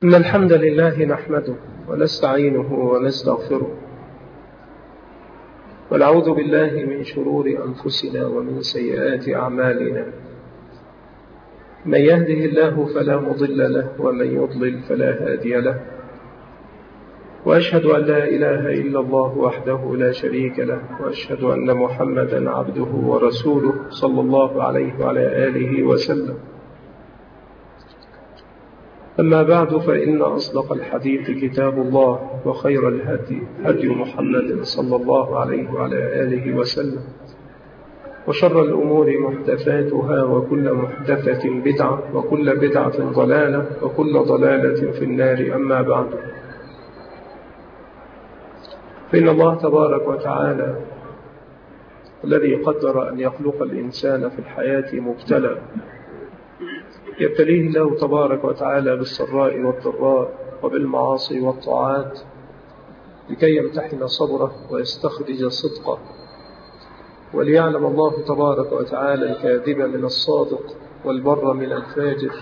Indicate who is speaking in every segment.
Speaker 1: إن الحمد لله نحمده ونستعينه ونستغفره ونعوذ بالله من شرور أنفسنا ومن سيئات أعمالنا. من يهده الله فلا مضل له ومن يضلل فلا هادي له، وأشهد أن لا إله إلا الله وحده لا شريك له، وأشهد أن محمدا عبده ورسوله صلى الله عليه وعلى آله وسلم. أما بعد، فإن أصدق الحديث كتاب الله، وخير الهدي هدي محمد صلى الله عليه وعلى آله وسلم، وشر الأمور محدثاتها، وكل محدثة بدعة، وكل بدعة ضلالة، وكل ضلالة في النار. أما بعد، فإن الله تبارك وتعالى الذي قدر أن يخلق الإنسان في الحياة مبتلى، يبتليه الله تبارك وتعالى بالسراء والضراء وبالمعاصي والطاعات لكي يمتحن صبره ويستخرج صدقه، وليعلم الله تبارك وتعالى الكاذب من الصادق، والبر من الفاجر،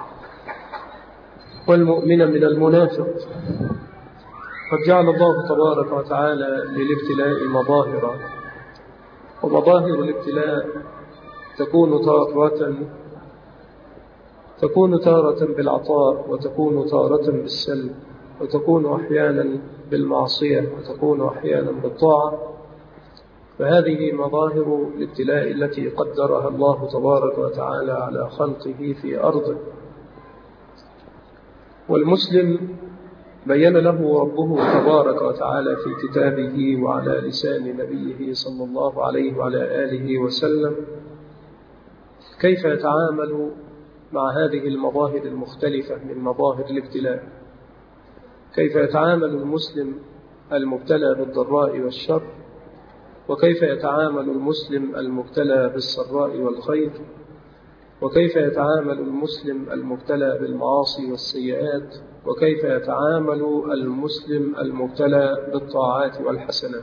Speaker 1: والمؤمن من المنافق. قد جعل الله تبارك وتعالى للابتلاء مظاهر، ومظاهر الابتلاء تكون تارة بالعطاء، وتكون تارة بالسلب، وتكون أحيانا بالمعصية، وتكون أحيانا بالطاعة. فهذه مظاهر الابتلاء التي قدرها الله تبارك وتعالى على خلقه في أرضه. والمسلم بين له ربه تبارك وتعالى في كتابه وعلى لسان نبيه صلى الله عليه وعلى آله وسلم كيف يتعامل مع هذه المظاهر المختلفة من مظاهر الابتلاء، كيف يتعامل المسلم المبتلى بالضراء والشر، وكيف يتعامل المسلم المبتلى بالسراء والخير، وكيف يتعامل المسلم المبتلى بالمعاصي والسيئات، وكيف يتعامل المسلم المبتلى بالطاعات والحسنات.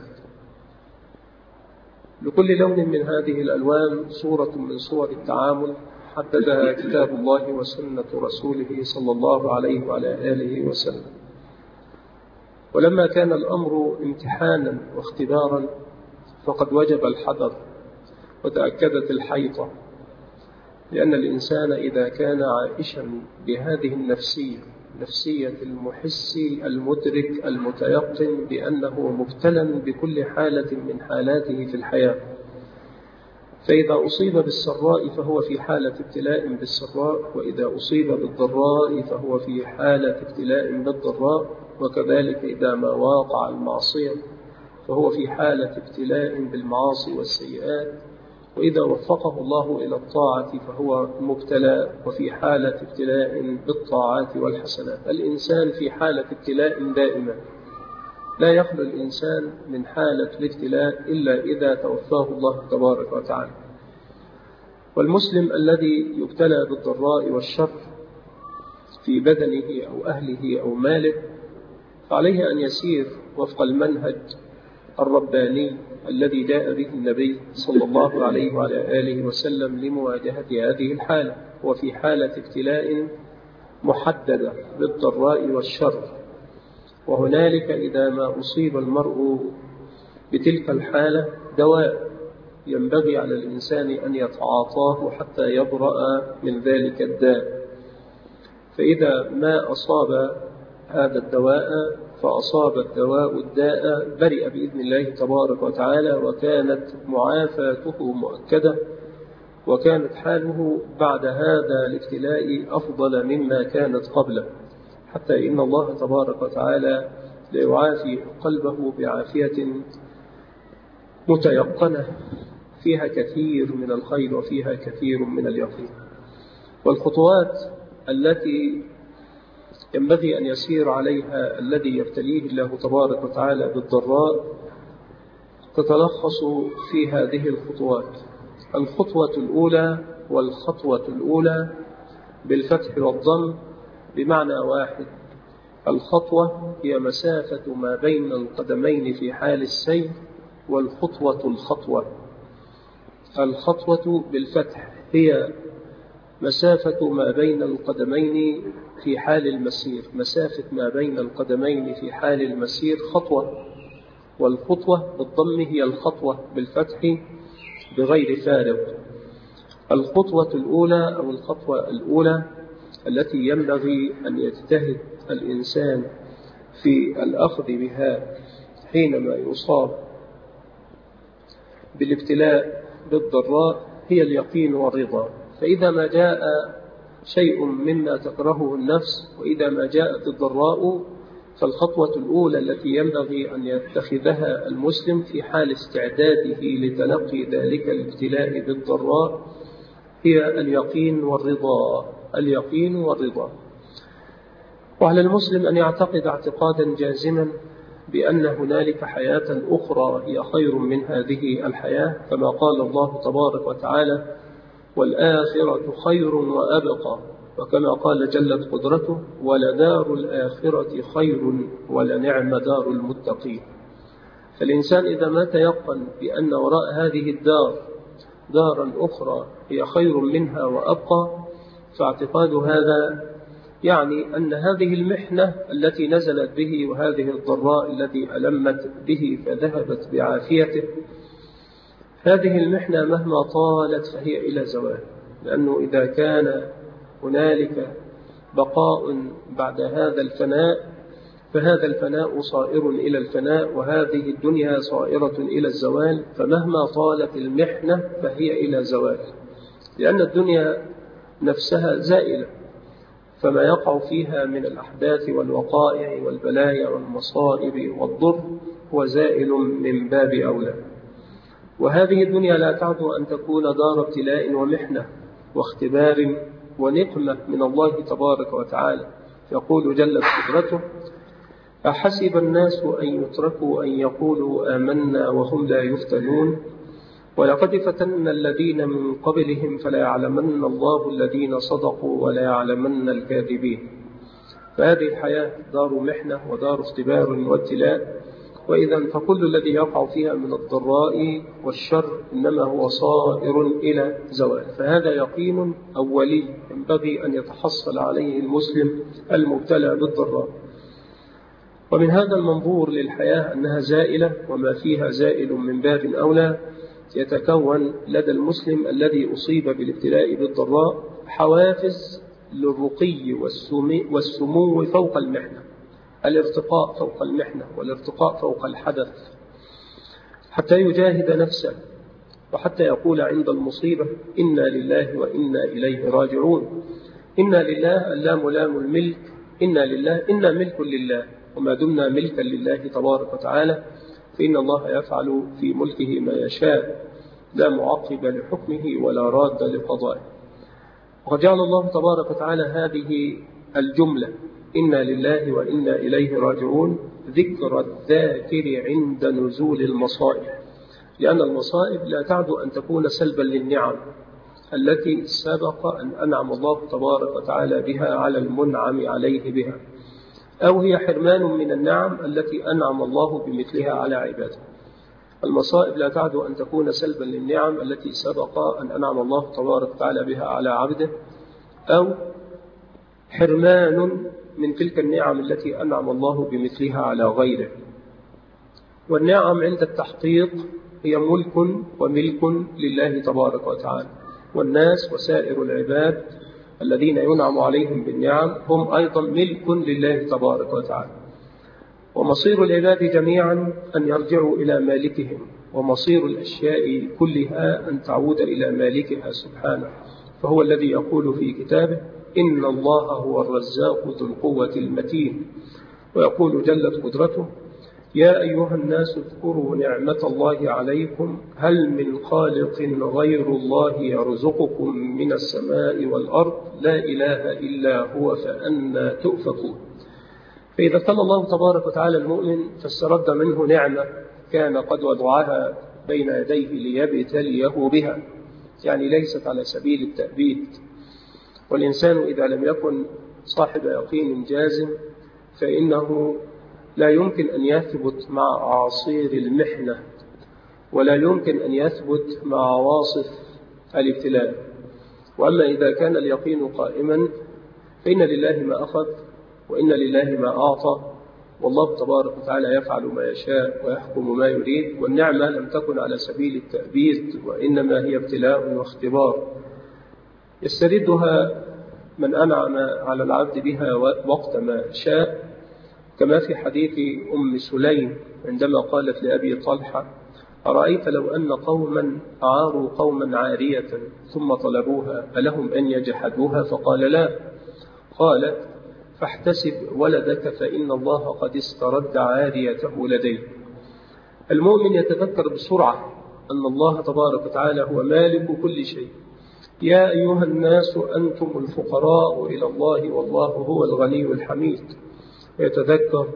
Speaker 1: لكل لون من هذه الألوان صورة من صور التعامل حددها كتاب الله وسنة رسوله صلى الله عليه وعلى آله وسلم. ولما كان الأمر امتحانا واختبارا، فقد وجب الحذر وتأكدت الحيطة، لأن الإنسان إذا كان عائشا بهذه نفسية المحسي المدرك المتيقن بأنه مبتلى بكل حالة من حالاته في الحياة، فإذا أصيب بالسراء فهو في حالة ابتلاء بالسراء، وإذا أصيب بالضراء فهو في حالة ابتلاء بالضراء، وكذلك إذا ما واقع المعصية فهو في حالة ابتلاء بالمعاصي والسيئات، وإذا وفقه الله إلى الطاعة فهو مبتلى وفي حالة ابتلاء بالطاعات والحسنات. الإنسان في حالة ابتلاء دائما، لا يخلو الإنسان من حالة الابتلاء إلا إذا توفاه الله تبارك وتعالى. والمسلم الذي يبتلى بالضراء والشر في بدنه أو أهله أو ماله، فعليه أن يسير وفق المنهج الرباني الذي جاء به النبي صلى الله عليه وعلى آله وسلم لمواجهة هذه الحالة. وفي حالة ابتلاء محددة بالضراء والشر، وهنالك إذا ما أصيب المرء بتلك الحالة دواء ينبغي على الإنسان أن يتعاطاه حتى يبرأ من ذلك الداء. فإذا ما أصاب هذا الدواء فأصاب الدواء الداء، برئ بإذن الله تبارك وتعالى، وكانت معافاته مؤكدة، وكانت حاله بعد هذا الابتلاء أفضل مما كانت قبله، حتى إن الله تبارك وتعالى ليعافي قلبه بعافية متيقنة فيها كثير من الخير وفيها كثير من اليقين. والخطوات التي ينبغي أن يسير عليها الذي يبتليه الله تبارك وتعالى بالضراء تتلخص في هذه الخطوات. الخطوة الأولى بالفتح والضم بمعنى واحد. الخطوة هي مسافة ما بين القدمين في حال السير، والخطوة الخطوة بالفتح هي مسافة ما بين القدمين في حال المسير، مسافة ما بين القدمين في حال المسير خطوة، والخطوة بالضم هي الخطوة بالفتح بغير فارق. الخطوة الأولى أو الخطوة الأولى التي ينبغي أن يجتهد الإنسان في الأخذ بها حينما يصاب بالابتلاء بالضراء هي اليقين والرضا. فإذا ما جاء شيء مما تكرهه النفس، وإذا ما جاءت الضراء، فالخطوة الأولى التي ينبغي أن يتخذها المسلم في حال استعداده لتلقي ذلك الابتلاء بالضراء هي اليقين والرضا. اليقين والرضا. وعلى المسلم أن يعتقد اعتقادا جازما بأن هنالك حياة أخرى هي خير من هذه الحياة، كما قال الله تبارك وتعالى: والآخرة خير وأبقى، وكما قال جلت قدرته: ولدار الآخرة خير ولنعم دار المتقين. فالإنسان إذا ما تيقن بأن وراء هذه الدار دارا أخرى هي خير منها وأبقى، فاعتقاد هذا يعني أن هذه المحنة التي نزلت به وهذه الضراء التي ألمت به فذهبت بعافيته، هذه المحنة مهما طالت فهي إلى زوال، لأنه إذا كان هنالك بقاء بعد هذا الفناء فهذا الفناء صائر إلى الفناء، وهذه الدنيا صائرة إلى الزوال، فمهما طالت المحنة فهي إلى زوال، لأن الدنيا نفسها زائلة، فما يقع فيها من الأحداث والوقائع والبلايا والمصائب والضر هو زائل من باب أولى. وهذه الدنيا لا تعد أن تكون دار ابتلاء ومحنة واختبار ونقمة من الله تبارك وتعالى. يقول جلت قدرته: أحسب الناس أن يتركوا أن يقولوا آمنا وهم لا يفتنون ولقد فتنا الذين من قبلهم فلا يعلمن الله الذين صدقوا ولا يعلمن الكاذبين. فهذه الحياة دار محنة ودار اختبار وابتلاء، وإذا فكل الذي يقع فيها من الضراء والشر إنما هو صائر إلى زوال. فهذا يقين أولي ينبغي أن يتحصل عليه المسلم المبتلى بالضراء. ومن هذا المنظور للحياة أنها زائلة وما فيها زائل من باب أولى، يتكون لدى المسلم الذي أصيب بالابتلاء بالضراء حوافز للرقي والسمو فوق المحنة، الارتقاء فوق المحنة والارتقاء فوق الحدث، حتى يجاهد نفسه وحتى يقول عند المصيبة: إنا لله وإنا إليه راجعون. إنا لله اللام لام الملك، إنا لله إنا ملك لله، وما دمنا ملكا لله تبارك وتعالى فإن الله يفعل في ملكه ما يشاء، لا معقب لحكمه ولا راد لقضائه. وقد جعل الله تبارك وتعالى هذه الجملة إنا لله وإنا إليه راجعون ذكر الذاكر عند نزول المصائب، لأن المصائب لا تعد أن تكون سلبا للنعم التي سبق أن أنعم الله تبارك وتعالى بها على المنعم عليه بها، أو هي حرمان من النعم التي أنعم الله بمثلها على عباده. المصائب لا تعد أن تكون سلبا للنعم التي سبق أن أنعم الله تبارك وتعالى بها على عبده، أو حرمان من تلك النعم التي أنعم الله بمثلها على غيره. والنعم عند التحقيق هي ملك وملك لله تبارك وتعالى، والناس وسائر العباد الذين ينعم عليهم بالنعم هم أيضا ملك لله تبارك وتعالى. ومصير العباد جميعا أن يرجعوا إلى مالكهم، ومصير الأشياء كلها أن تعود إلى مالكها سبحانه. فهو الذي يقول في كتابه: إن الله هو الرزاق ذو القوة المتين. ويقول جلت قدرته: يا أيها الناس اذكروا نعمة الله عليكم هل من خالق غير الله يرزقكم من السماء والأرض لا إله إلا هو فأنى تؤفكون. فإذا ابتلى الله تبارك وتعالى المؤمن فاسترد منه نعمة كان قد وضعها بين يديه ليبتليه بها، يعني ليست على سبيل التأبيد. والإنسان إذا لم يكن صاحب يقين جازم فإنه لا يمكن أن يثبت مع عصير المحنة، ولا يمكن أن يثبت مع عواصف الابتلاء. وأما إذا كان اليقين قائما فإن لله ما أخذ وإن لله ما أعطى، والله تبارك وتعالى يفعل ما يشاء ويحكم ما يريد، والنعمة لم تكن على سبيل التأبيد وإنما هي ابتلاء واختبار يستردها من أنعم على العبد بها وقت ما شاء، كما في حديث أم سليم عندما قالت لأبي طلحة: أرأيت لو أن قوما أعاروا قوما عارية ثم طلبوها ألهم أن يجحدوها؟ فقال: لا. قالت: فاحتسب ولدك فإن الله قد استرد عاريته لديه. المؤمن يتذكر بسرعة أن الله تبارك وتعالى هو مالك كل شيء. يا أيها الناس أنتم الفقراء إلى الله والله هو الغني الحميد. يتذكر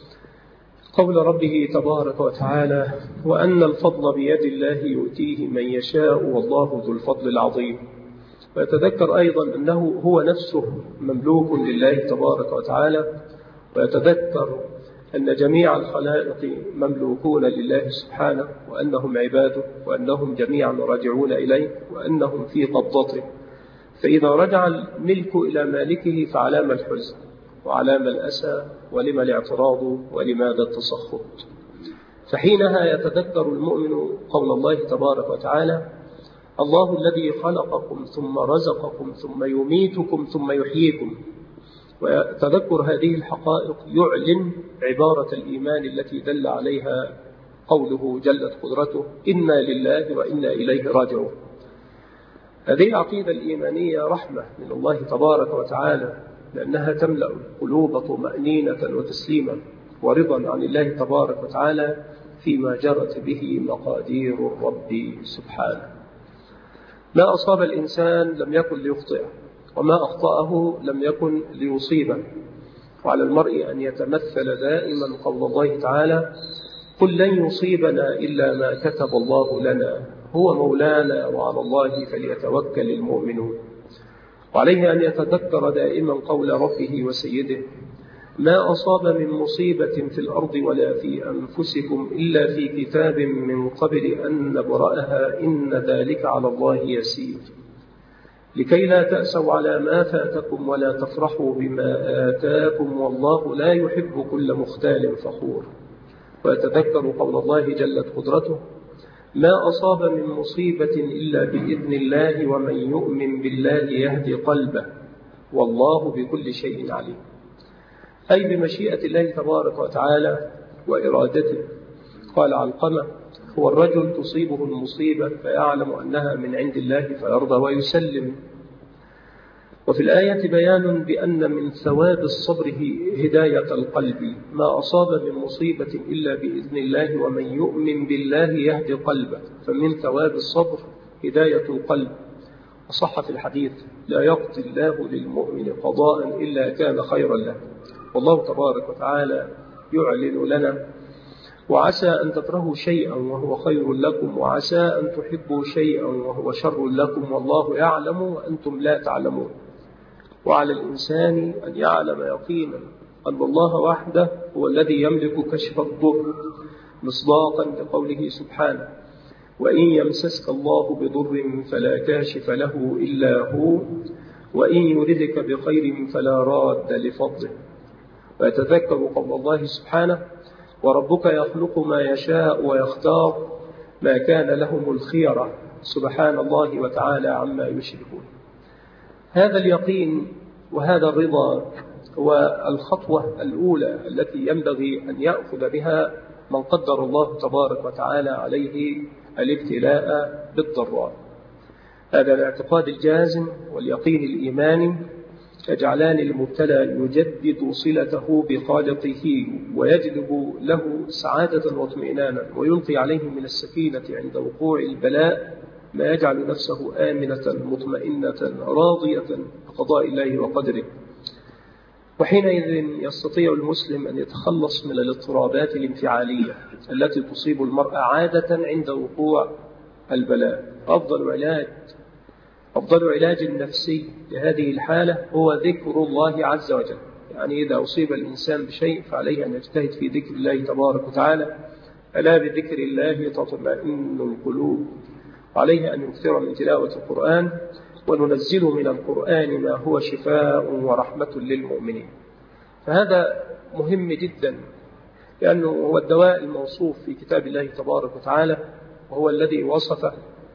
Speaker 1: قول ربه تبارك وتعالى: وأن الفضل بيد الله يؤتيه من يشاء والله ذو الفضل العظيم. ويتذكر أيضا أنه هو نفسه مملوك لله تبارك وتعالى، ويتذكر أن جميع الخلائق مملوكون لله سبحانه، وأنهم عباده، وأنهم جميعا راجعون إليه، وأنهم في قبضته. فإذا رجع الملك إلى مالكه فعلام الحزن وعلام الأسى ولما الاعتراض ولماذا التسخط. فحينها يتذكر المؤمن قول الله تبارك وتعالى: الله الذي خلقكم ثم رزقكم ثم يميتكم ثم يحييكم. وتذكر هذه الحقائق يعلن عبارة الإيمان التي دل عليها قوله جلت قدرته: إنا لله وإنا إليه راجعون. هذه العقيدة الإيمانية رحمة من الله تبارك وتعالى، لأنها تملأ القلوب طمأنينة وتسليما ورضا عن الله تبارك وتعالى فيما جرت به مقادير الرب سبحانه. ما أصاب الإنسان لم يكن ليخطئه، وما أخطأه لم يكن ليصيبه. وعلى المرء أن يتمثل دائما قول الله تعالى: قل لن يصيبنا إلا ما كتب الله لنا هو مولانا وعلى الله فليتوكل المؤمنون. وعليه أن يتذكر دائما قول ربه وسيده: ما أصاب من مصيبة في الأرض ولا في أنفسكم إلا في كتاب من قبل أن نبرأها إن ذلك على الله يسير لكي لا تأسوا على ما فاتكم ولا تفرحوا بما آتاكم والله لا يحب كل مختال فخور. ويتذكر قول الله جلت قدرته: ما أصاب من مصيبة إلا بإذن الله ومن يؤمن بالله يهدي قلبه والله بكل شيء عليم. أي بمشيئة الله تبارك وتعالى وإرادته. قال علقمة: هو الرجل تصيبه المصيبة فيعلم أنها من عند الله فيرضى ويسلم. وفي الآية بيان بأن من ثواب الصبر هداية القلب. ما أصاب من مصيبة إلا بإذن الله ومن يؤمن بالله يهدي قلبه. فمن ثواب الصبر هداية القلب. وصح في الحديث: لا يقضي الله للمؤمن قضاء إلا كان خيرا له. والله تبارك وتعالى يعلن لنا: وعسى أن تكرهوا شيئا وهو خير لكم وعسى أن تحبوا شيئا وهو شر لكم والله يعلم وأنتم لا تعلمون. وعلى الإنسان أن يعلم يقينا أن الله وحده هو الذي يملك كشف الضر، مصداقا لقوله سبحانه: وإن يمسسك الله بضر فلا كاشف له إلا هو وإن يردك بخير فلا راد لفضله. ويتذكر قول الله سبحانه: وربك يخلق ما يشاء ويختار ما كان لهم الخيرة سبحان الله وتعالى عما يشركون. هذا اليقين وهذا الرضا هو الخطوة الأولى التي ينبغي أن يأخذ بها من قدر الله تبارك وتعالى عليه الابتلاء بالضراء. هذا الاعتقاد الجازم واليقين الإيماني يجعلان المبتلى يجدد صلته بخالقه ويجلب له سعادة واطمئنانا ويلقي عليه من السكينة عند وقوع البلاء ما يجعل نفسه آمنة مطمئنة راضية بقضاء الله وقدره. وحينئذ يستطيع المسلم أن يتخلص من الاضطرابات الانفعالية التي تصيب المرء عادة عند وقوع البلاء. أفضل علاج نفسي لهذه الحالة هو ذكر الله عز وجل. يعني إذا أصيب الإنسان بشيء فعليه أن يجتهد في ذكر الله تبارك وتعالى. ألا بذكر الله تطمئن القلوب. عليه أن يكثر من تلاوة القرآن وننزل من القرآن ما هو شفاء ورحمة للمؤمنين. فهذا مهم جدا، لأنه هو الدواء الموصوف في كتاب الله تبارك وتعالى، وهو الذي وصفه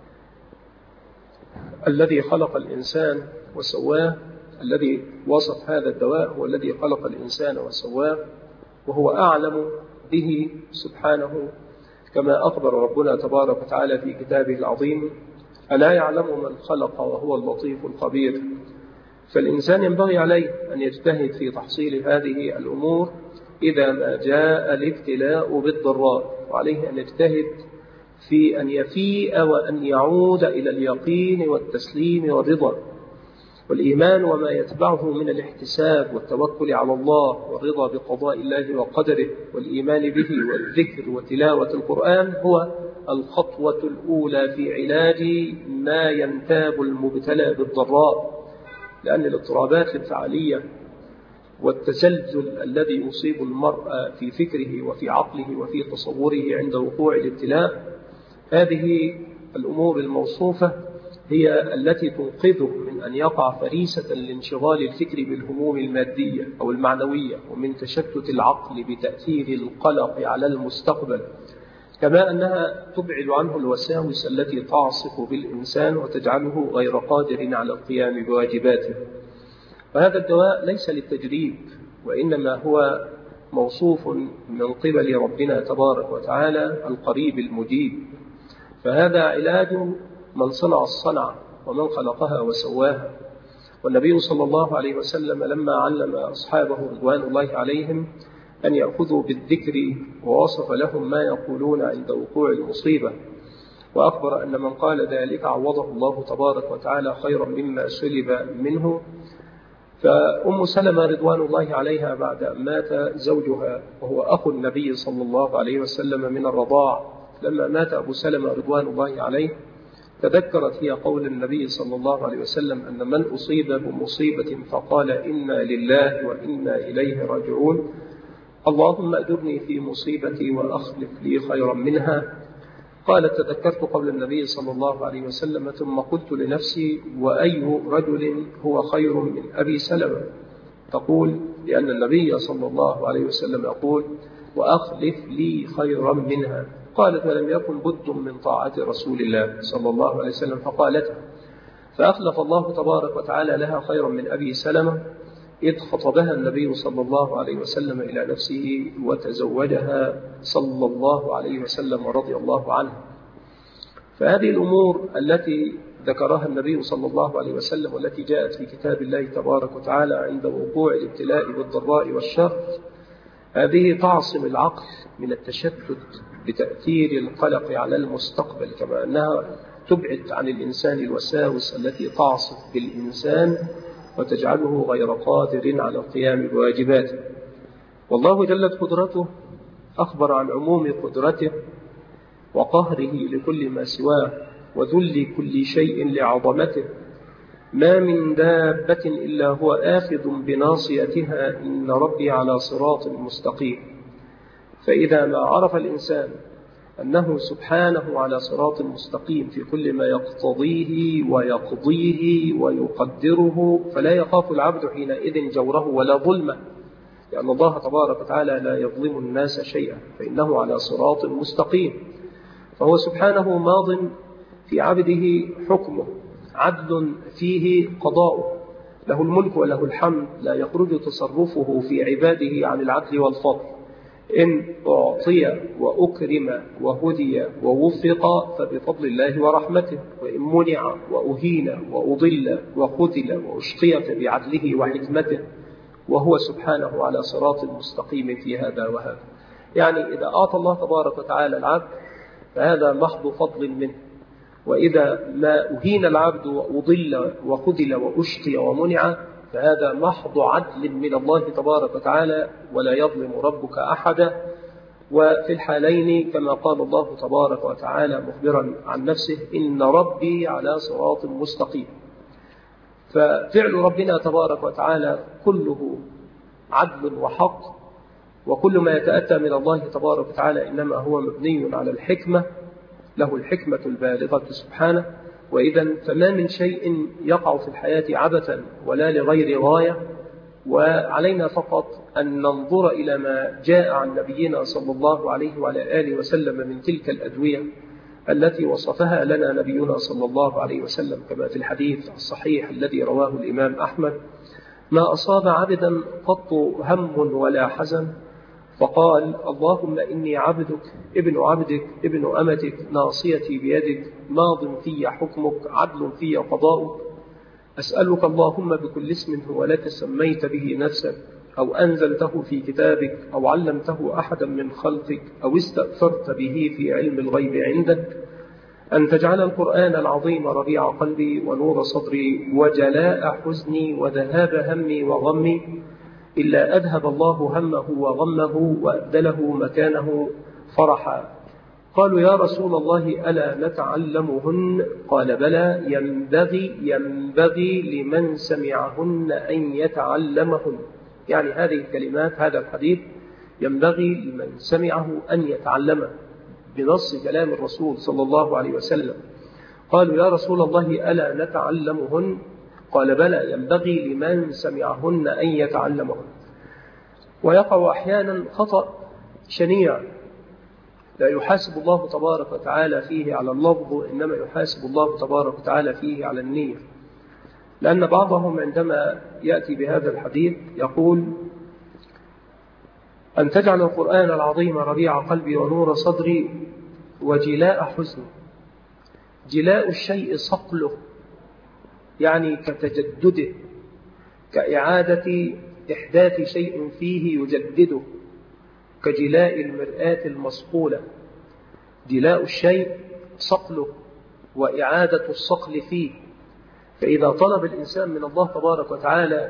Speaker 1: الذي خلق الإنسان وسواه. الذي وصف هذا الدواء هو الذي خلق الإنسان وسواه، وهو أعلم به سبحانه، كما أخبر ربنا تبارك وتعالى في كتابه العظيم: ألا يعلم من خلق وهو اللطيف الخبير. فالإنسان ينبغي عليه أن يجتهد في تحصيل هذه الأمور إذا ما جاء الابتلاء بالضراء، وعليه أن يجتهد في أن يفيء وأن يعود إلى اليقين والتسليم والرضا والإيمان وما يتبعه من الاحتساب والتوكل على الله والرضا بقضاء الله وقدره والإيمان به والذكر وتلاوة القرآن هو الخطوة الأولى في علاج ما ينتاب المبتلى بالضراء. لأن الاضطرابات الانفعالية والتزلزل الذي يصيب المرء في فكره وفي عقله وفي تصوره عند وقوع الابتلاء، هذه الأمور الموصوفة هي التي تنقذه من أن يقع فريسة لانشغال الفكر بالهموم المادية أو المعنوية، ومن تشتت العقل بتأثير القلق على المستقبل، كما أنها تبعد عنه الوساوس التي تعصف بالإنسان وتجعله غير قادر على القيام بواجباته. وهذا الدواء ليس للتجريب، وإنما هو موصوف من قبل ربنا تبارك وتعالى القريب المجيب. فهذا علاج من صنع الصنعة ومن خلقها وسواها. والنبي صلى الله عليه وسلم لما علم أصحابه رضوان الله عليهم أن يأخذوا بالذكر ووصف لهم ما يقولون عند وقوع المصيبة، وأخبر أن من قال ذلك عوضه الله تبارك وتعالى خيرا مما سلب منه. فأم سلمة رضوان الله عليها بعد أن مات زوجها وهو أخو النبي صلى الله عليه وسلم من الرضاع، لما مات أبو سلمة رضوان الله عليه تذكرت هي قول النبي صلى الله عليه وسلم أن من أصيب بمصيبة فقال إنا لله وإنا إليه راجعون اللهم أجرني في مصيبتي وأخلف لي خيرا منها. قالت تذكرت قول النبي صلى الله عليه وسلم ثم قلت لنفسي وأي رجل هو خير من أبي سلمة؟ تقول لأن النبي صلى الله عليه وسلم يقول وأخلف لي خيرا منها. قالت ولم يكن بد من طاعة رسول الله صلى الله عليه وسلم فقالتها، فأخلف الله تبارك وتعالى لها خيرا من أبي سلمة إذ خطبها النبي صلى الله عليه وسلم إلى نفسه وتزوجها صلى الله عليه وسلم ورضي الله عنه. فهذه الأمور التي ذكرها النبي صلى الله عليه وسلم والتي جاءت في كتاب الله تبارك وتعالى عند وقوع الابتلاء بالضراء والشر، هذه تعصم العقل من التشتت بتأثير القلق على المستقبل، كما أنها تبعد عن الإنسان الوساوس التي تعصف بالإنسان وتجعله غير قادر على القيام بواجباته. والله جلت قدرته أخبر عن عموم قدرته وقهره لكل ما سواه وذل كل شيء لعظمته. ما من دابة إلا هو آخذ بناصيتها إن ربي على صراط مستقيم. فإذا ما عرف الإنسان أنه سبحانه على صراط مستقيم في كل ما يقتضيه ويقضيه ويقدره، فلا يخاف العبد حينئذ جوره ولا ظلمه، لأن الله تبارك وتعالى لا يظلم الناس شيئا فإنه على صراط مستقيم. فهو سبحانه ماض في عبده حكمه، عدل فيه قضاؤه، له الملك وله الحمد، لا يخرج تصرفه في عباده عن العدل والفضل. إن أعطي وأكرم وهدي ووفق فبفضل الله ورحمته، وإن منع وأهين وأضل وخذل وأشقي فبعدله وحكمته، وهو سبحانه على صراط مستقيم في هذا وهذا. يعني إذا أعطى الله تبارك وتعالى العبد فهذا محض فضل منه، وإذا ما أهين العبد وأضل وخذل وأشقي ومنع فهذا محض عدل من الله تبارك وتعالى، ولا يظلم ربك أحدا. وفي الحالين كما قال الله تبارك وتعالى مخبرا عن نفسه إن ربي على صراط مستقيم. ففعل ربنا تبارك وتعالى كله عدل وحق، وكل ما يتأتى من الله تبارك وتعالى إنما هو مبني على الحكمة، له الحكمة البالغة سبحانه، وإذا فما من شيء يقع في الحياة عبثا ولا لغير غاية، وعلينا فقط أن ننظر إلى ما جاء عن نبينا صلى الله عليه وعلى آله وسلم من تلك الأدوية التي وصفها لنا نبينا صلى الله عليه وسلم، كما في الحديث الصحيح الذي رواه الإمام أحمد: ما أصاب عبدا قط هم ولا حزن فقال اللهم إني عبدك ابن أمتك ناصيتي بيدك ماض في حكمك عدل في قضاؤك، أسألك اللهم بكل اسم هو لك سميت به نفسك أو أنزلته في كتابك أو علمته أحدا من خلقك أو استأثرت به في علم الغيب عندك أن تجعل القرآن العظيم ربيع قلبي ونور صدري وجلاء حزني وذهاب همي وغمي، إلا أذهب الله همه وغمه وأبدله مكانه فرحا. قالوا يا رسول الله ألا نتعلمهن؟ قال بلى، ينبغي لمن سمعهن أن يتعلمهن. يعني هذه الكلمات، هذا الحديث ينبغي لمن سمعه أن يتعلمه بنص كلام الرسول صلى الله عليه وسلم. قالوا يا رسول الله ألا نتعلمهن؟ قال بلى، ينبغي لمن سمعهن أن يتعلمهن. ويقع أحيانا خطأ شنيع لا يحاسب الله تبارك وتعالى فيه على اللفظ، إنما يحاسب الله تبارك وتعالى فيه على النية، لأن بعضهم عندما يأتي بهذا الحديث يقول أن تجعل القرآن العظيم ربيع قلبي ونور صدري وجلاء حزني. جلاء الشيء صقله، يعني كتجدده، كإعادة إحداث شيء فيه يجدده، كجلاء المرآة المصقولة. جلاء الشيء صقله وإعادة الصقل فيه. فإذا طلب الإنسان من الله تبارك وتعالى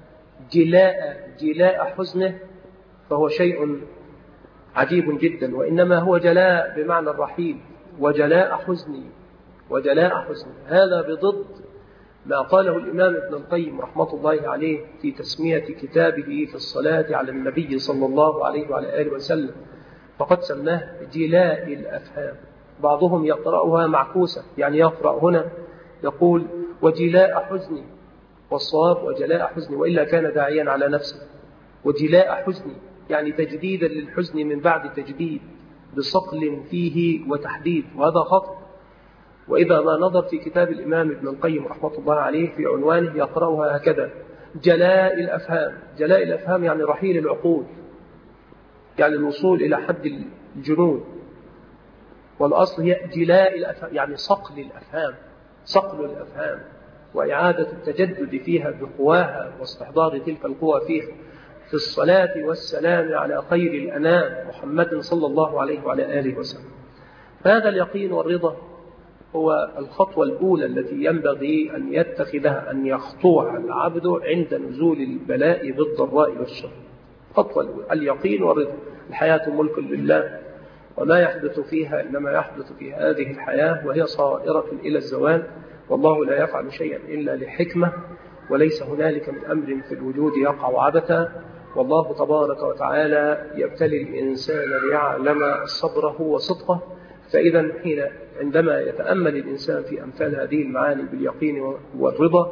Speaker 1: جلاء حزنه فهو شيء عجيب جدا، وإنما هو جلاء بمعنى الرحيل، وجلاء حزني هذا بضد ما قاله الإمام ابن القيم رحمة الله عليه في تسمية كتابه في الصلاة على النبي صلى الله عليه وعلى آله وسلم، فقد سماه جلاء الأفهام. بعضهم يقرأها معكوسة، يعني يقرأ هنا يقول وجلاء حزني، والصواب وجلاء حزني، وإلا كان داعيا على نفسه. وجلاء حزني يعني تجديدا للحزن من بعد تجديد، بصقل فيه وتحديد، وهذا خطأ. وإذا ما نظر في كتاب الإمام ابن القيم رحمة الله عليه في عنوانه يقرأها هكذا: جلاء الأفهام يعني رحيل العقول، يعني الوصول إلى حد الجنون. والأصل هي جلاء الأفهام يعني صقل الأفهام وإعادة التجدد فيها بقواها واستحضار تلك القوى فيها، في الصلاة والسلام على خير الأنام محمد صلى الله عليه وعلى آله وسلم. فهذا اليقين والرضا هو الخطوة الأولى التي ينبغي أن يتخذها، أن يخطوها العبد عند نزول البلاء بالضراء والشر. الخطوة الأولى اليقين والرضا. الحياة ملك لله، وما يحدث فيها إنما يحدث في هذه الحياة، وهي صائرة إلى الزوال، والله لا يفعل شيئا إلا لحكمة، وليس هنالك من أمر في الوجود يقع عبثا. والله تبارك وتعالى يبتلي الإنسان ليعلم صبره وصدقه. فإذا عندما يتأمل الإنسان في أمثال هذه المعاني باليقين والرضا،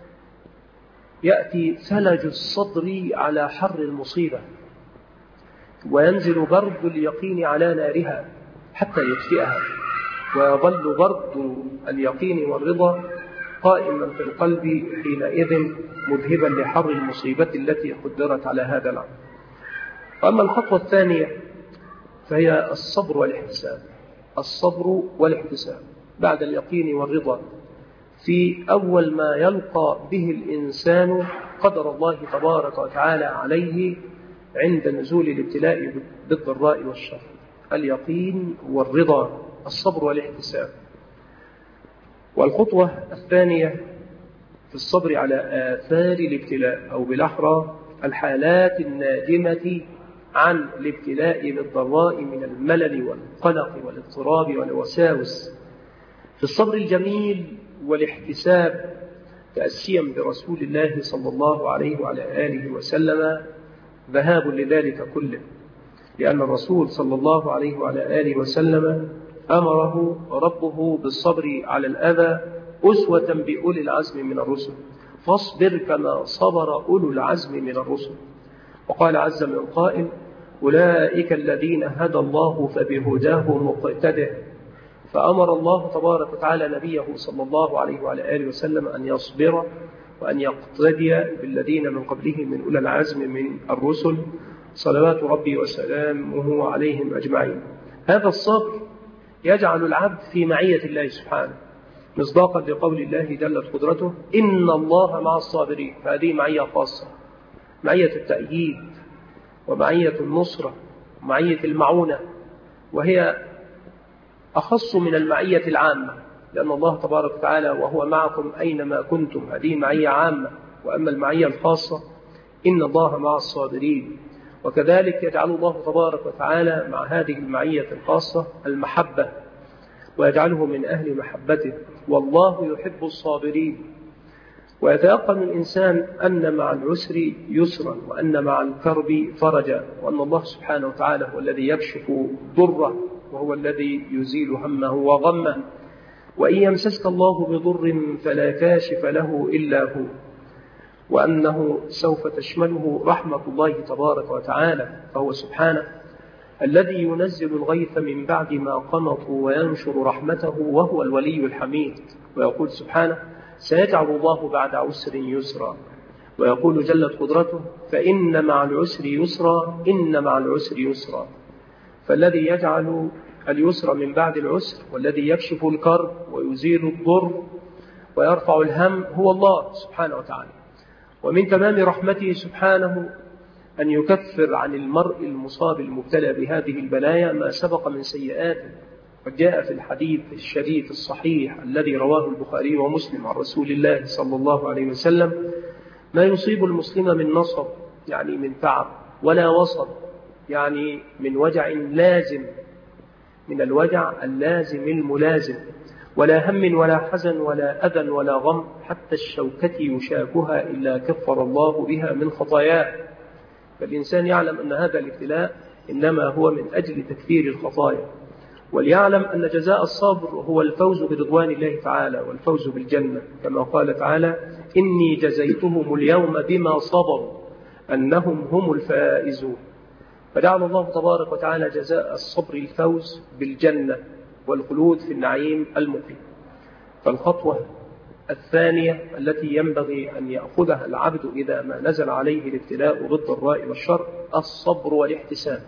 Speaker 1: يأتي ثلج الصدر على حر المصيبة، وينزل برد اليقين على نارها حتى يطفئها، ويظل برد اليقين والرضا قائما في القلب حينئذ مذهبا لحر المصيبة التي قدرت على هذا العمل. وأما الخطوة الثانية فهي الصبر والاحتساب بعد اليقين والرضا، في أول ما يلقى به الإنسان قدر الله تبارك وتعالى عليه عند نزول الابتلاء بالضراء والشر. اليقين والرضا، الصبر والاحتساب. والخطوة الثانية في الصبر على آثار الابتلاء، أو بالأحرى الحالات الناجمة عن الابتلاء بالضراء من الملل والقلق والاضطراب والوساوس. في الصبر الجميل والاحتساب تأسيا برسول الله صلى الله عليه وعلى آله وسلم ذهاب لذلك كله، لأن الرسول صلى الله عليه وعلى آله وسلم أمره ربه بالصبر على الأذى أسوة بأولي العزم من الرسل، فاصبر كما صبر أولو العزم من الرسل. وقال عز من قائل: أولئك الذين هدى الله فبهداه مقتده. فأمر الله تبارك وتعالى نبيه صلى الله عليه وعلى آله وسلم أن يصبر وأن يقتدي بالذين من قبله من أولي العزم من الرسل صلوات ربي وسلامه عليهم أجمعين. هذا الصبر يجعل العبد في معية الله سبحانه، مصداقا لقول الله جلت قدرته: إن الله مع الصابرين. فهذه معية خاصة، معية التأييد ومعية النصرة ومعية المعونة، وهي أخص من المعية العامة، لأن الله تبارك وتعالى وهو معكم أينما كنتم، هذه معية عامة. وأما المعية الخاصة إن الله مع الصابرين. وكذلك يجعل الله تبارك وتعالى مع هذه المعية الخاصة المحبة، ويجعله من أهل محبته، والله يحب الصابرين. ويتيقن الإنسان أن مع العسر يسرا، وأن مع الكرب فرجا، وأن الله سبحانه وتعالى هو الذي يكشف ضره، وهو الذي يزيل همه وغمه. وإن يمسسك الله بضر فلا كاشف له إلا هو، وأنه سوف تشمله رحمة الله تبارك وتعالى، فهو سبحانه الذي ينزل الغيث من بعد ما قنطوا وينشر رحمته، وهو الولي الحميد. ويقول سبحانه: سيجعل الله بعد عسر يسرا. ويقول جلت قدرته: فإن مع العسر يسرا، إن مع العسر يسرا. فالذي يجعل اليسر من بعد العسر، والذي يكشف الكرب ويزيل الضر ويرفع الهم هو الله سبحانه وتعالى. ومن تمام رحمته سبحانه أن يكفر عن المرء المصاب المبتلى بهذه البلايا ما سبق من سيئاته. قد جاء في الحديث الشريف الصحيح الذي رواه البخاري ومسلم عن رسول الله صلى الله عليه وسلم: ما يصيب المسلم من نصب، يعني من تعب، ولا وصب، يعني من وجع لازم، من الوجع اللازم الملازم، ولا هم ولا حزن ولا أذى ولا غم، حتى الشوكة يشاكها إلا كفر الله بها من خطاياه. فالإنسان يعلم أن هذا الابتلاء إنما هو من أجل تكفير الخطايا، وليعلم أن جزاء الصبر هو الفوز برضوان الله تعالى والفوز بالجنة، كما قال تعالى: إني جزيتهم اليوم بما صبروا أنهم هم الفائزون. فجعل الله تبارك وتعالى جزاء الصبر الفوز بالجنة والخلود في النعيم المقيم. فالخطوة الثانية التي ينبغي أن يأخذها العبد إذا ما نزل عليه الابتلاء بالضراء والشر الصبر والاحتساب،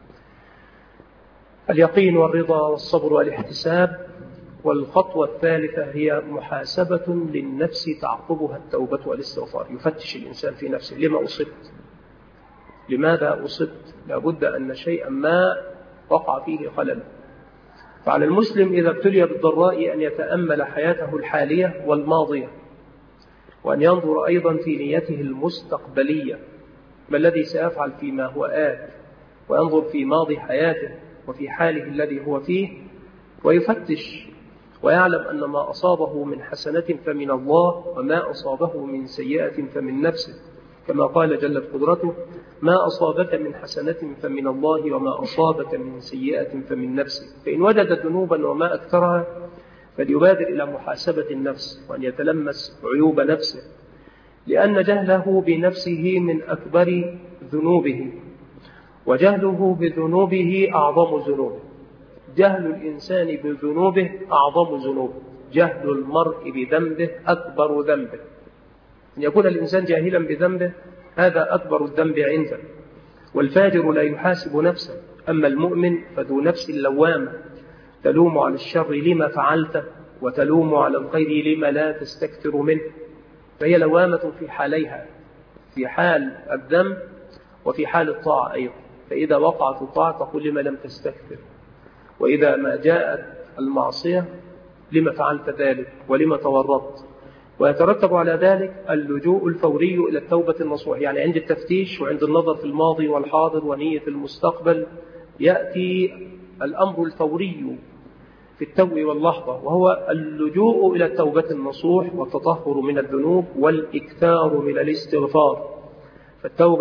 Speaker 1: اليقين والرضا والصبر والاحتساب. والخطوة الثالثة هي محاسبة للنفس تعقبها التوبة والاستغفار. يفتش الإنسان في نفسه: لما أصبت؟ لماذا أصبت؟ لابد أن شيئا ما وقع فيه خلل. فعلى المسلم إذا ابتلي بالضراء أن يتأمل حياته الحالية والماضية، وأن ينظر أيضا في نيته المستقبلية، ما الذي سيفعل فيما هو آت، وينظر في ماضي حياته وفي حاله الذي هو فيه، ويفتش ويعلم أن ما أصابه من حسنة فمن الله، وما أصابه من سيئة فمن نفسه، كما قال جلت قدرته: ما أصابك من حسنة فمن الله، وما أصابك من سيئة فمن نفسك. فإن وجد ذنوبا وما أكثرها فليبادر إلى محاسبة النفس، وأن يتلمس عيوب نفسه، لأن جهله بنفسه من أكبر ذنوبه، وجهله بذنوبه أعظم ذنوبه. جهل الإنسان بذنوبه أعظم ذنوبه، جهل المرء بذنبه أكبر ذنبه. أن يكون الإنسان جاهلا بذنبه هذا أكبر الذنب عنده. والفاجر لا يحاسب نفسه، أما المؤمن فذو نفس لوامة، تلوم على الشر لما فعلته، وتلوم على الخير لما لا تستكثر منه. فهي لوامة في حاليها، في حال الذنب وفي حال الطاعة أيضا. فإذا وقعت الطاعة تقول: لما لم تستكثر؟ وإذا ما جاءت المعصية: لما فعلت ذلك ولما تورطت؟ ويترتب على ذلك اللجوء الفوري إلى التوبة النصوح. يعني عند التفتيش وعند النظر في الماضي والحاضر ونية المستقبل يأتي الأمر الفوري في التو واللحظة، وهو اللجوء إلى التوبة النصوح والتطهر من الذنوب والإكثار من الاستغفار. فالتوبة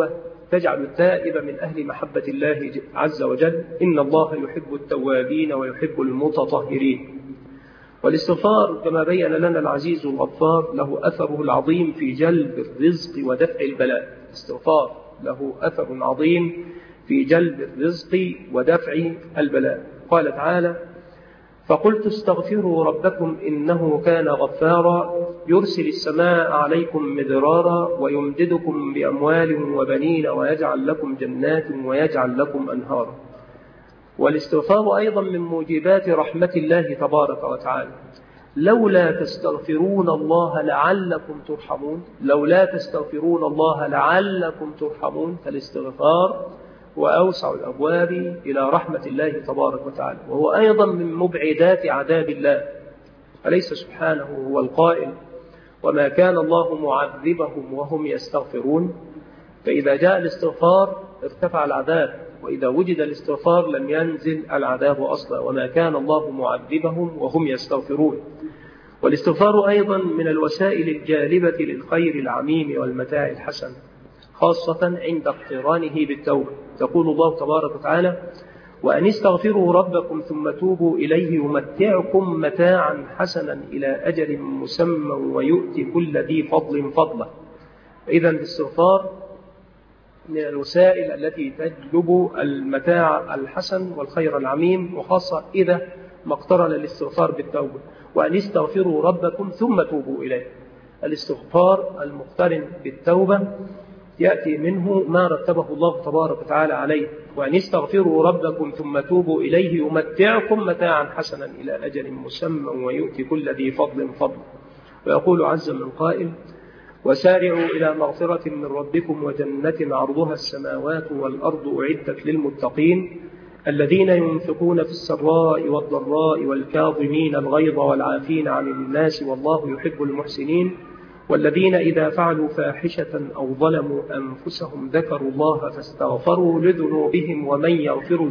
Speaker 1: تجعل التائب من أهل محبة الله عز وجل. إن الله يحب التوابين ويحب المتطهرين. والاستغفار كما بين لنا العزيز الغفار له أثره العظيم في جلب الرزق ودفع البلاء. الاستغفار له أثر عظيم في جلب الرزق ودفع البلاء. قال تعالى: فقلت استغفروا ربكم إنه كان غفارا يرسل السماء عليكم مدرارا ويمددكم بأموال وبنين ويجعل لكم جنات ويجعل لكم أنهارا. والاستغفار أيضا من موجبات رحمة الله تبارك وتعالى. لولا تستغفرون الله لعلكم ترحمون، لولا تستغفرون الله لعلكم ترحمون. فالاستغفار وأوسع الأبواب إلى رحمة الله تبارك وتعالى، وهو أيضا من مبعدات عذاب الله. أليس سبحانه هو القائل: وما كان الله معذبهم وهم يستغفرون؟ فإذا جاء الاستغفار ارتفع العذاب، وإذا وجد الاستغفار لم ينزل العذاب أصلا. وما كان الله معذبهم وهم يستغفرون. والاستغفار أيضا من الوسائل الجالبة للخير العميم والمتاع الحسن، خاصة عند اقترانه بالتوبة. يقول الله تبارك وتعالى: وأن استغفروا ربكم ثم توبوا إليه يمتعكم متاعا حسنا إلى أجل مسمى ويؤتي كل ذي فضل فضله. إذن الاستغفار من الوسائل التي تجلب المتاع الحسن والخير العميم، وخاصة إذا ما اقترن الاستغفار بالتوبة. وأن استغفروا ربكم ثم توبوا إليه. الاستغفار المقترن بالتوبة يأتي منه ما رتبه الله تبارك وتعالى عليه: وأن استغفروا ربكم ثم توبوا إليه يمتعكم متاعا حسنا إلى أجل مسمى ويؤتي كل ذي فضل فضله. ويقول عز من قائل: وسارعوا إلى مغفرة من ربكم وجنة عرضها السماوات والأرض أعدت للمتقين الذين ينفقون في السراء والضراء والكاظمين الغيظ والعافين عن الناس والله يحب المحسنين والذين إذا فعلوا فاحشة أو ظلموا أنفسهم ذكروا الله فاستغفروا لذنوبهم ومن يغفر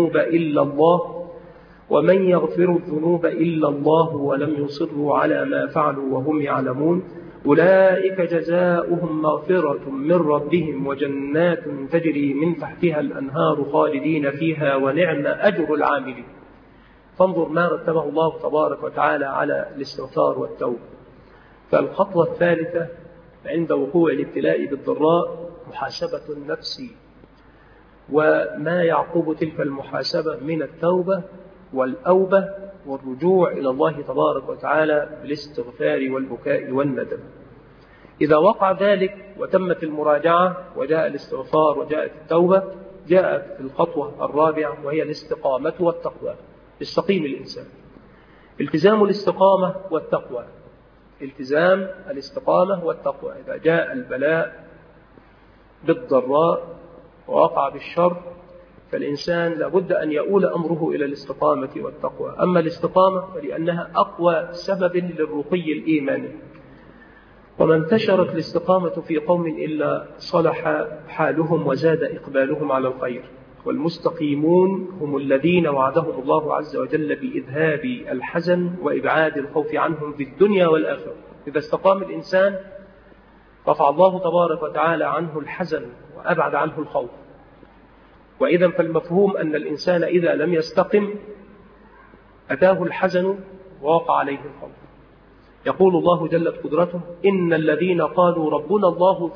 Speaker 1: الذنوب إلا الله ولم يصروا على ما فعلوا وهم يعلمون أولئك جزاؤهم مغفرة من ربهم وجنات تجري من تحتها الأنهار خالدين فيها ونعم أجر العاملين. فانظر ما رتبه الله تبارك وتعالى على الاستغفار والتوبة. فالخطوة الثالثة عند وقوع الابتلاء بالضراء محاسبة النفس، وما يعقب تلك المحاسبة من التوبة والأوبة والرجوع إلى الله تبارك وتعالى بالاستغفار والبكاء والندم. إذا وقع ذلك وتمت المراجعة وجاء الاستغفار وجاءت التوبة، جاءت الخطوة الرابعة وهي الاستقامة والتقوى. يستقيم الإنسان. التزام الاستقامة والتقوى. التزام الاستقامة والتقوى. إذا جاء البلاء بالضراء ووقع بالشر فالإنسان لابد أن يؤول أمره إلى الاستقامة والتقوى. أما الاستقامة فلأنها أقوى سبب للرقي الإيماني. وما انتشرت الاستقامة في قوم إلا صلح حالهم وزاد إقبالهم على الخير. والمستقيمون هم الذين وعدهم الله عز وجل بإذهاب الحزن وإبعاد الخوف عنهم في الدنيا والآخرة. إذا استقام الإنسان رفع الله تبارك وتعالى عنه الحزن وأبعد عنه الخوف. وإذا فالمفهوم أن الإنسان إذا لم يستقم أتاه الحزن ووقع عليه الخوف. يقول الله جلت قدرته: إن الذين قالوا ربنا الله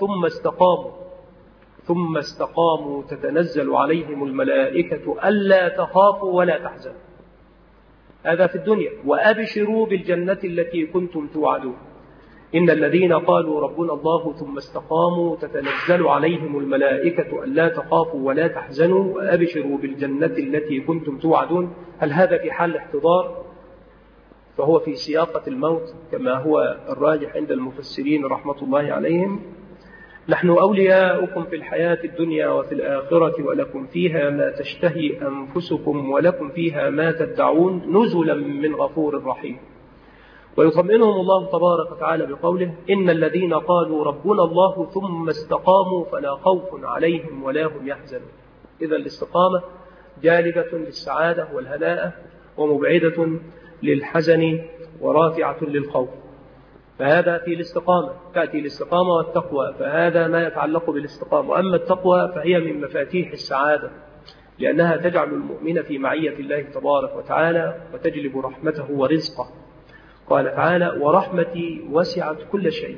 Speaker 1: ثم استقاموا تتنزل عليهم الملائكة ألا تخافوا ولا تحزنوا. هذا في الدنيا. وأبشروا بالجنة التي كنتم توعدون. إن الذين قالوا ربنا الله ثم استقاموا تتنزل عليهم الملائكة ألا تخافوا ولا تحزنوا وأبشروا بالجنة التي كنتم توعدون. هل هذا في حال الاحتضار؟ فهو في سياقة الموت كما هو الراجح عند المفسرين رحمة الله عليهم. نحن أولياؤكم في الحياة الدنيا وفي الآخرة ولكم فيها ما تشتهي أنفسكم ولكم فيها ما تدعون نزلا من غفور رحيم. ويطمئنهم الله تبارك وتعالى بقوله: إن الذين قالوا ربنا الله ثم استقاموا فلا خوف عليهم ولا هم يحزنون. إذا الاستقامة جالبة للسعادة والهناء ومبعدة للحزن ورافعة للخوف. فهذا في الاستقامة، تأتي الاستقامة والتقوى، فهذا ما يتعلق بالاستقامة. وأما التقوى فهي من مفاتيح السعادة، لأنها تجعل المؤمن في معية الله تبارك وتعالى وتجلب رحمته ورزقه. قال تعالى: ورحمتي وسعت كل شيء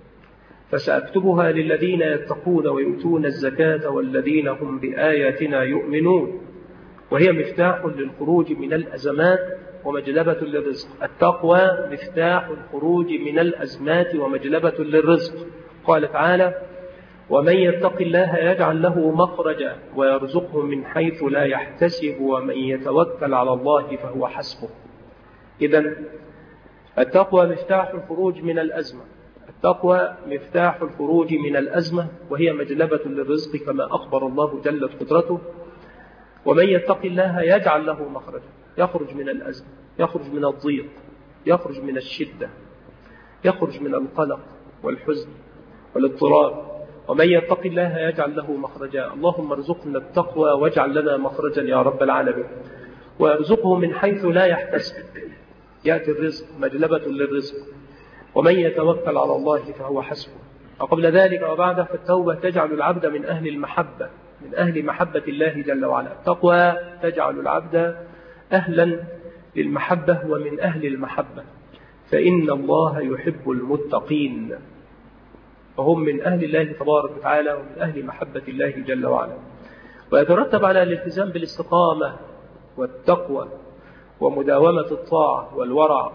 Speaker 1: فسأكتبها للذين يتقون ويؤتون الزكاة والذين هم بآياتنا يؤمنون. وهي مفتاح للخروج من الأزمات ومجلبة للرزق. التقوى مفتاح الخروج من الأزمات ومجلبة للرزق. قال تعالى: ومن يتق الله يجعل له مخرجا ويرزقه من حيث لا يحتسب ومن يتوكل على الله فهو حسبه. إذن التقوى مفتاح الخروج من الأزمة، التقوى مفتاح الخروج من الأزمة، وهي مجلبة للرزق كما أخبر الله جلت قدرته. ومن يتق الله يجعل له مخرجا، يخرج من الأزمة، يخرج من الضيق، يخرج من الشدة، يخرج من القلق والحزن والاضطراب. ومن يتق الله يجعل له مخرجا. اللهم ارزقنا التقوى واجعل لنا مخرجا يا رب العالمين. ويرزقه من حيث لا يحتسب، يأتي الرزق مجلبة للرزق. ومن يتوكل على الله فهو حسبه. وقبل ذلك وبعده فالتوبة تجعل العبد من أهل المحبة، من أهل محبة الله جل وعلا. التقوى تجعل العبد أهلا للمحبة ومن أهل المحبة، فإن الله يحب المتقين، وهم من أهل الله تبارك وتعالى ومن أهل محبة الله جل وعلا. ويترتب على الالتزام بالاستقامة والتقوى ومداومة الطاعة والورع،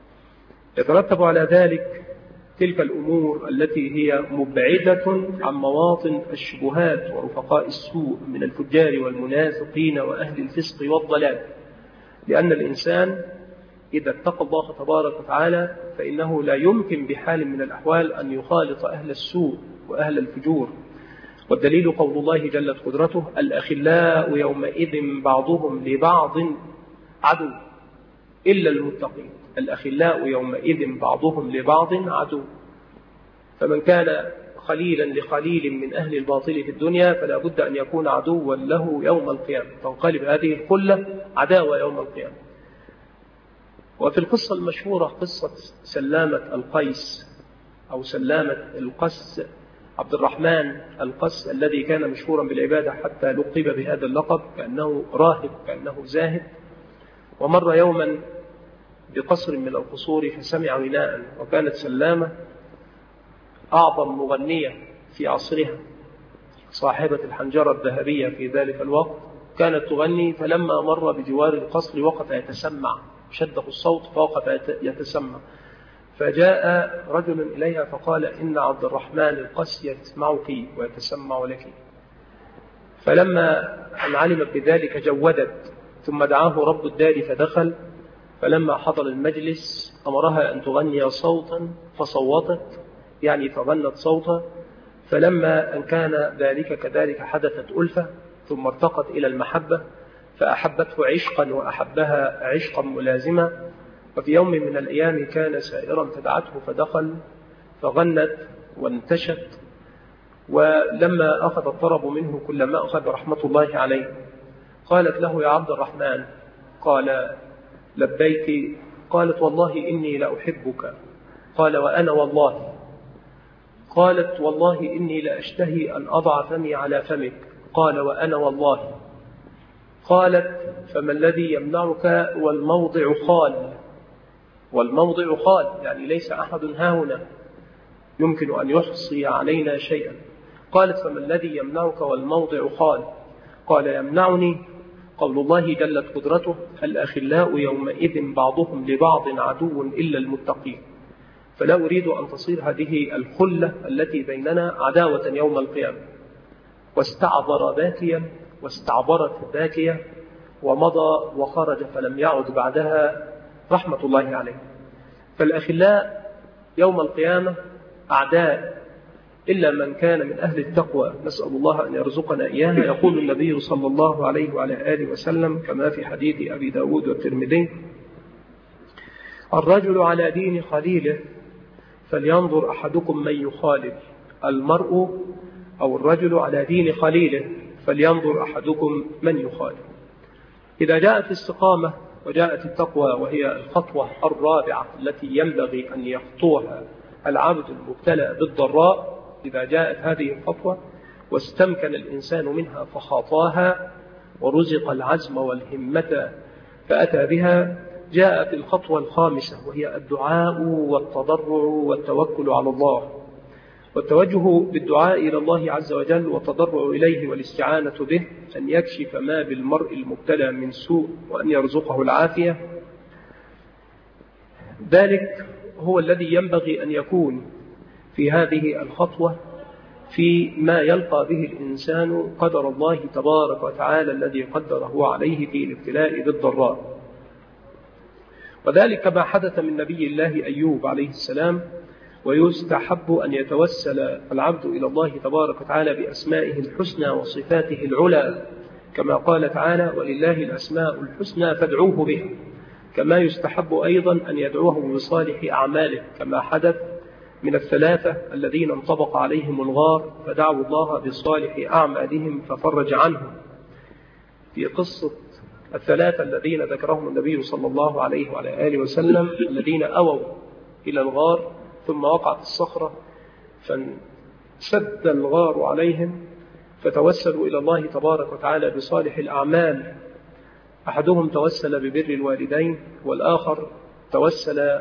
Speaker 1: يترتب على ذلك تلك الأمور التي هي مبعدة عن مواطن الشبهات ورفقاء السوء من الفجار والمنافقين وأهل الفسق والضلال. لأن الإنسان إذا اتقى الله تبارك وتعالى فإنه لا يمكن بحال من الأحوال أن يخالط أهل السوء وأهل الفجور. والدليل قول الله جلت قدرته: الأخلاء يومئذ بعضهم لبعض عدو إلا المتقين. الأخلاء يومئذ بعضهم لبعض عدو. فمن كان خليلا لخليل من أهل الباطل في الدنيا فلا بد أن يكون عدوا له يوم القيامة، تنقلب هذه الخلة عداوة يوم القيامة. وفي القصة المشهورة قصة سلامة القيس أو سلامة القس، عبد الرحمن القس، الذي كان مشهورا بالعبادة حتى لقب بهذا اللقب، كأنه راهب كأنه زاهد. ومر يوما بقصر من القصور فسمع غناء، وكانت سلامة أعظم مغنية في عصرها، صاحبة الحنجرة الذهبية في ذلك الوقت، كانت تغني. فلما مر بجوار القصر وقف يتسمع، شده الصوت فوقف يتسمع. فجاء رجل إليها فقال: إن عبد الرحمن القس يسمعك ويتسمع لك. فلما أن علمت بذلك جودت، ثم دعاه رب الدار فدخل. فلما حضر المجلس أمرها أن تغني صوتا فصوتت، يعني فغنت صوتا. فلما أن كان ذلك كذلك حدثت ألفة، ثم ارتقت إلى المحبة، فأحبته عشقا وأحبها عشقا ملازما. وفي يوم من الأيام كان سائرا فدعته فدخل فغنت وانتشت. ولما أخذ الطرب منه كلما أخذ رحمة الله عليه قالت له: يا عبد الرحمن. قال: لبيك. قالت: والله إني لأحبك. قال: وأنا والله. قالت: والله إني لأشتهي أن أضع فمي على فمك. قال: وأنا والله. قالت: فما الذي يمنعك والموضع خال؟ والموضع خال يعني ليس أحد هاهنا يمكن أن يحصي علينا شيئا. قالت: فما الذي يمنعك والموضع خال؟ قال: يمنعني قول الله جلت قدرته: الأخلاء يومئذ بعضهم لبعض عدو إلا المتقين. فلا أريد أن تصير هذه الخلة التي بيننا عداوة يوم القيامة. واستعبر باكيا واستعبرت باكية ومضى وخرج فلم يعد بعدها رحمة الله عليه. فالأخلاء يوم القيامة أعداء إلا من كان من أهل التقوى، نسأل الله أن يرزقنا إياها. يقول النبي صلى الله عليه وعلى آله وسلم كما في حديث أبي داود والترمذي: الرجل على دين خليله فلينظر أحدكم من يخالل. المرء أو الرجل على دين خليله فلينظر أحدكم من يخالل. إذا جاءت الاستقامة وجاءت التقوى وهي الخطوة الرابعة التي ينبغي أن يخطوها العبد المبتلى بالضراء. إذا جاءت هذه الخطوة واستمكن الإنسان منها فخاطاها ورزق العزم والهمة فأتى بها، جاءت الخطوة الخامسة وهي الدعاء والتضرع والتوكل على الله، والتوجه بالدعاء إلى الله عز وجل والتضرع إليه والاستعانة به أن يكشف ما بالمرء المبتلى من سوء وأن يرزقه العافية. ذلك هو الذي ينبغي أن يكون في هذه الخطوة في ما يلقى به الإنسان قدر الله تبارك وتعالى الذي قدره عليه في الابتلاء بالضراء. وذلك ما حدث من نبي الله أيوب عليه السلام. ويستحب أن يتوسل العبد إلى الله تبارك وتعالى بأسمائه الحسنى وصفاته العلى، كما قال تعالى: ولله الأسماء الحسنى فادعوه بها. كما يستحب أيضا أن يدعوه بصالح أعماله، كما حدث من الثلاثة الذين انطبق عليهم الغار فدعوا الله بصالح أعمالهم ففرج عنهم. في قصة الثلاثة الذين ذكرهم النبي صلى الله عليه وعلى آله وسلم الذين أووا إلى الغار ثم وقعت الصخرة فسد الغار عليهم فتوسلوا إلى الله تبارك وتعالى بصالح الأعمال. أحدهم توسل ببر الوالدين، والآخر توسل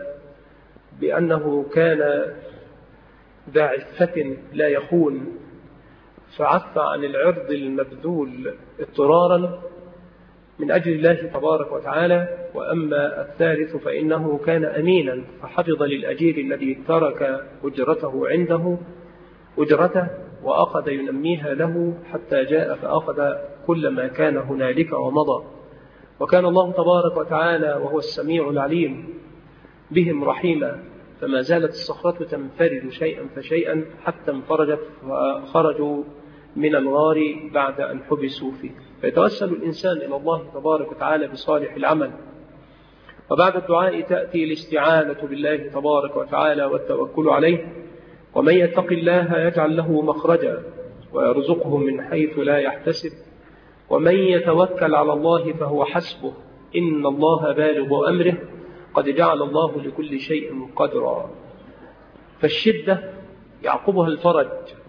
Speaker 1: بأنه كان ذا عفة لا يخون فعف عن العرض المبذول اضطرارا من أجل الله تبارك وتعالى. وأما الثالث فإنه كان أمينا فحفظ للأجير الذي ترك أجرته عنده أجرته وأخذ ينميها له حتى جاء فأخذ كل ما كان هنالك ومضى. وكان الله تبارك وتعالى وهو السميع العليم بهم رحيما، فما زالت الصخرة تنفرد شيئا فشيئا حتى انفرجت وخرجوا من الغار بعد أن حبسوا فيه. فيتوسل الإنسان إلى الله تبارك وتعالى بصالح العمل. وبعد الدعاء تأتي الاستعانة بالله تبارك وتعالى والتوكل عليه. ومن يتق الله يجعل له مخرجا ويرزقه من حيث لا يحتسب ومن يتوكل على الله فهو حسبه إن الله بالغ أمره قد جعل الله لكل شيء قدرا. فالشدة يعقبها الفرج،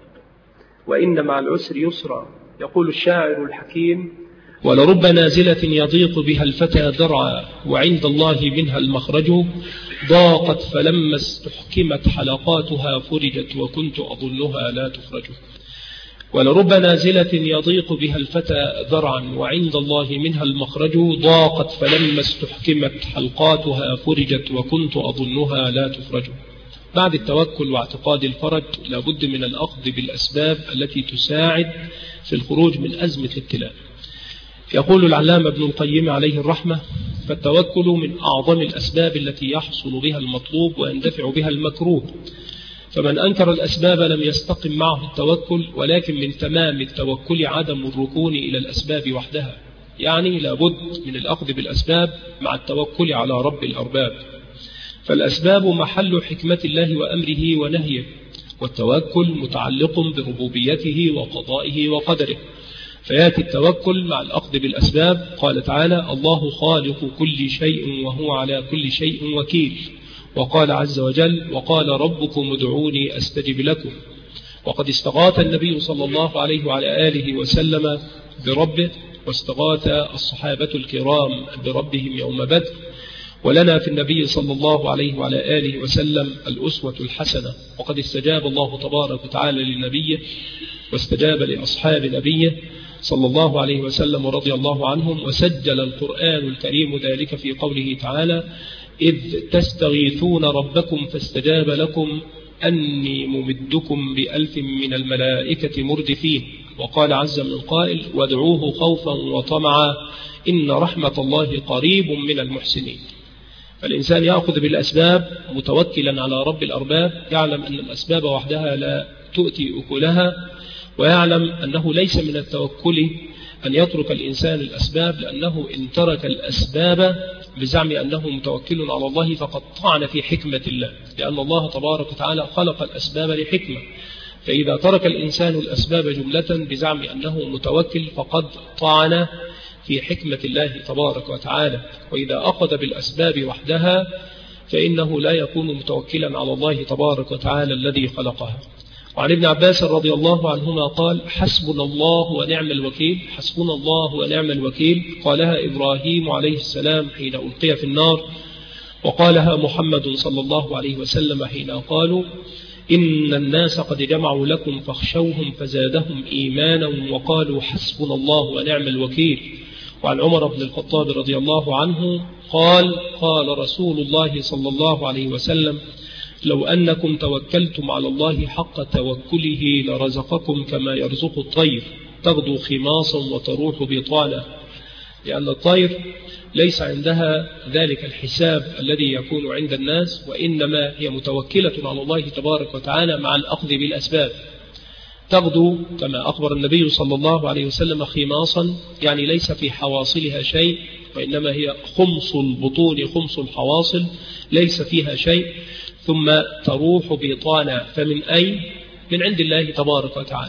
Speaker 1: وإن مع العسر يسرا. يقول الشاعر الحكيم: ولرب نازلة يضيق بها الفتى درعا وعند الله منها المخرج ضاقت فلما استحكمت حلقاتها فرجت وكنت أظنها لا تخرج. ولرب نازلة يضيق بها الفتى ذرعا وعند الله منها المخرج ضاقت فلما استحكمت حلقاتها فرجت وكنت أظنها لا تخرج. بعد التوكل واعتقاد الفرج لابد من الأخذ بالأسباب التي تساعد في الخروج من أزمة الابتلاء. يقول العلامة ابن القيم عليه الرحمة: فالتوكل من أعظم الأسباب التي يحصل بها المطلوب ويندفع بها المكروه. فمن أنكر الأسباب لم يستقم معه التوكل، ولكن من تمام التوكل عدم الركون إلى الأسباب وحدها، يعني لابد من الأخذ بالأسباب مع التوكل على رب الأرباب. فالأسباب محل حكمة الله وأمره ونهيه، والتوكل متعلق بربوبيته وقضائه وقدره. فيأتي التوكل مع الأخذ بالأسباب. قال تعالى: الله خالق كل شيء وهو على كل شيء وكيل. وقال عز وجل: وقال ربكم ادعوني أستجب لكم. وقد استغاث النبي صلى الله عليه وعلى آله وسلم بربه، واستغاث الصحابة الكرام بربهم يوم بدر. ولنا في النبي صلى الله عليه وعلى آله وسلم الأسوة الحسنة. وقد استجاب الله تبارك وتعالى لنبيه واستجاب لأصحاب نبيه صلى الله عليه وسلم ورضي الله عنهم. وسجل القرآن الكريم ذلك في قوله تعالى: إذ تستغيثون ربكم فاستجاب لكم أني ممدكم ب1000 من الملائكة مردفين. وقال عز من قائل: وادعوه خوفا وطمعا إن رحمة الله قريب من المحسنين. فالإنسان يأخذ بالأسباب متوكلا على رب الأرباب، يعلم أن الأسباب وحدها لا تؤتي أكلها، ويعلم أنه ليس من التوكل أن يترك الإنسان الأسباب، لأنه إن ترك الأسباب بزعم أنه متوكل على الله فقد طعن في حكمة الله، لأن الله تبارك وتعالى خلق الأسباب لحكمة. فإذا ترك الإنسان الأسباب جملة بزعم أنه متوكل فقد طعن في حكمة الله تبارك وتعالى، وإذا أخذ بالأسباب وحدها فإنه لا يكون متوكلا على الله تبارك وتعالى الذي خلقها. وعن ابن عباس رضي الله عنهما قال: حسبنا الله ونعم الوكيل. حسبنا الله ونعم الوكيل قالها إبراهيم عليه السلام حين ألقي في النار، وقالها محمد صلى الله عليه وسلم حين قالوا: إن الناس قد جمعوا لكم فاخشوهم فزادهم إيمانا وقالوا حسبنا الله ونعم الوكيل. وعن عمر بن الخطاب رضي الله عنه قال: قال رسول الله صلى الله عليه وسلم: لو أنكم توكلتم على الله حق توكله لرزقكم كما يرزق الطير تغدو خماصا وتروح بطانا، لأن الطير ليس عندها ذلك الحساب الذي يكون عند الناس، وإنما هي متوكلة على الله تبارك وتعالى مع الأخذ بالأسباب. تغدو كما أخبر النبي صلى الله عليه وسلم خماصا، يعني ليس في حواصلها شيء، وإنما هي خمص البطون خمص الحواصل ليس فيها شيء، ثم تروح بطانا. فمن أين؟ من عند الله تبارك وتعالى.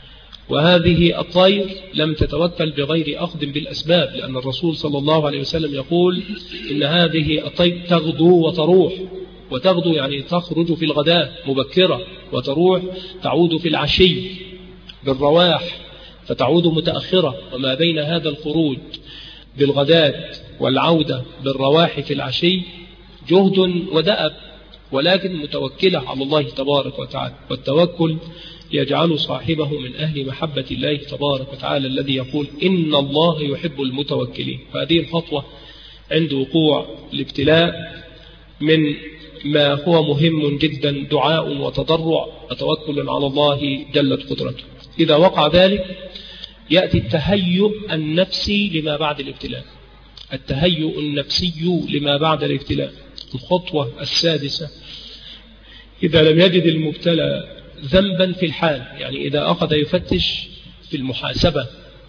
Speaker 1: وهذه الطير لم تتوكل بغير أخذ بالأسباب، لأن الرسول صلى الله عليه وسلم يقول إن هذه الطير تغدو وتروح. وتغدو يعني تخرج في الغداء مبكرة، وتروح تعود في العشي بالرواح فتعود متأخرة، وما بين هذا الخروج بالغداء والعودة بالرواح في العشي جهد ودأب، ولكن متوكلة على الله تبارك وتعالى. والتوكل يجعل صاحبه من أهل محبة الله تبارك وتعالى الذي يقول إن الله يحب المتوكلين. فهذه الخطوة عند وقوع الابتلاء من ما هو مهم جدا، دعاء وتضرع وتوكل على الله جلت قدرته. إذا وقع ذلك يأتي التهيؤ النفسي لما بعد الابتلاء. التهيؤ النفسي لما بعد الابتلاء. الخطوة السادسة: إذا لم يجد المبتلى ذنبا في الحال، يعني إذا أخذ يفتش في المحاسبة،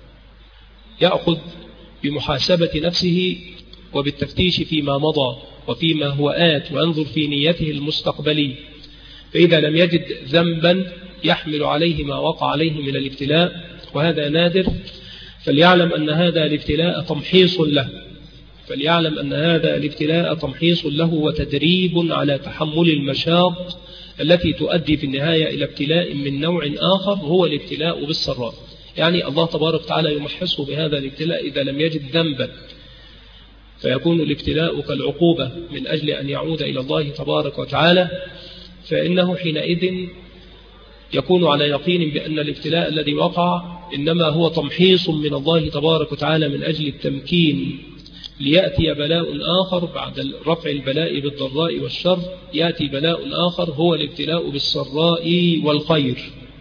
Speaker 1: يأخذ بمحاسبة نفسه وبالتفتيش فيما مضى وفيما هو آت، وينظر في نيته المستقبلي. فإذا لم يجد ذنبا يحمل عليه ما وقع عليه من الابتلاء، وهذا نادر، فليعلم أن هذا الابتلاء تمحيص له. فليعلم أن هذا الابتلاء تمحيص له وتدريب على تحمل المشاق التي تؤدي في النهاية إلى ابتلاء من نوع آخر، هو الابتلاء بالسراء. يعني الله تبارك وتعالى يمحصه بهذا الابتلاء إذا لم يجد ذنبا، فيكون الابتلاء كالعقوبة من أجل أن يعود إلى الله تبارك وتعالى، فإنه حينئذ يكون على يقين بأن الابتلاء الذي وقع إنما هو تمحيص من الله تبارك وتعالى من أجل التمكين، ليأتي بلاء آخر بعد رفع البلاء بالضراء والشر. يأتي بلاء آخر هو الابتلاء بالسراء والخير،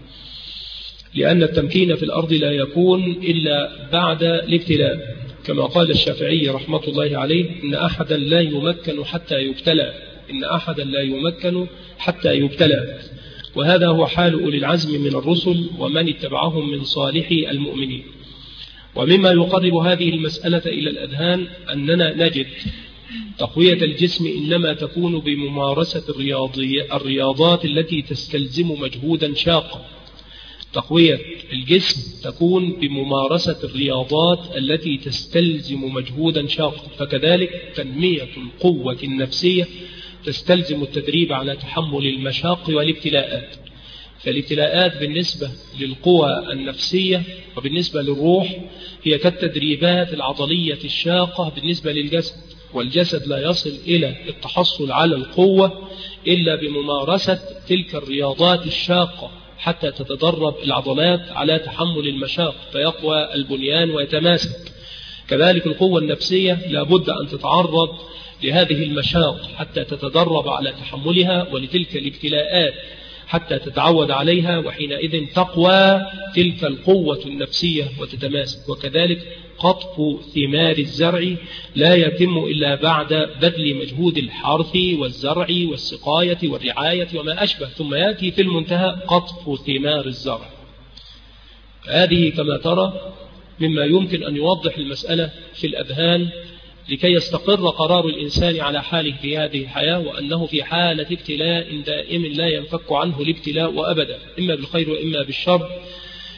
Speaker 1: لأن التمكين في الأرض لا يكون إلا بعد الابتلاء، كما قال الشافعي رحمة الله عليه: إن أحدا لا يمكن حتى يبتلى. إن أحدا لا يمكن حتى يبتلى. وهذا هو حال أولي العزم من الرسل ومن اتبعهم من صالحي المؤمنين. ومما يقرب هذه المسألة إلى الأذهان أننا نجد تقوية الجسم إنما تكون بممارسة الرياضات التي تستلزم مجهودا شاقا. تقوية الجسم تكون بممارسة الرياضات التي تستلزم مجهودا شاقا، فكذلك تنمية القوة النفسية تستلزم التدريب على تحمل المشاق والابتلاءات. فالابتلاءات بالنسبة للقوى النفسية وبالنسبة للروح هي كالتدريبات العضلية الشاقة بالنسبة للجسد، والجسد لا يصل إلى التحصل على القوة إلا بممارسة تلك الرياضات الشاقة حتى تتدرب العضلات على تحمل المشاق فيقوى البنيان ويتماسك. كذلك القوة النفسية لا بد أن تتعرض لهذه المشاق حتى تتدرب على تحملها ولتلك الابتلاءات حتى تتعود عليها، وحينئذ تقوى تلك القوة النفسية وتتماسك. وكذلك قطف ثمار الزرع لا يتم إلا بعد بذل مجهود الحرث والزرع والسقاية والرعاية وما أشبه، ثم يأتي في المنتهى قطف ثمار الزرع. هذه كما ترى مما يمكن أن يوضح المسألة في الأذهان لكي يستقر قرار الإنسان على حاله في هذه الحياة، وأنه في حالة ابتلاء دائم لا ينفك عنه الابتلاء أبدا، إما بالخير وإما بالشر.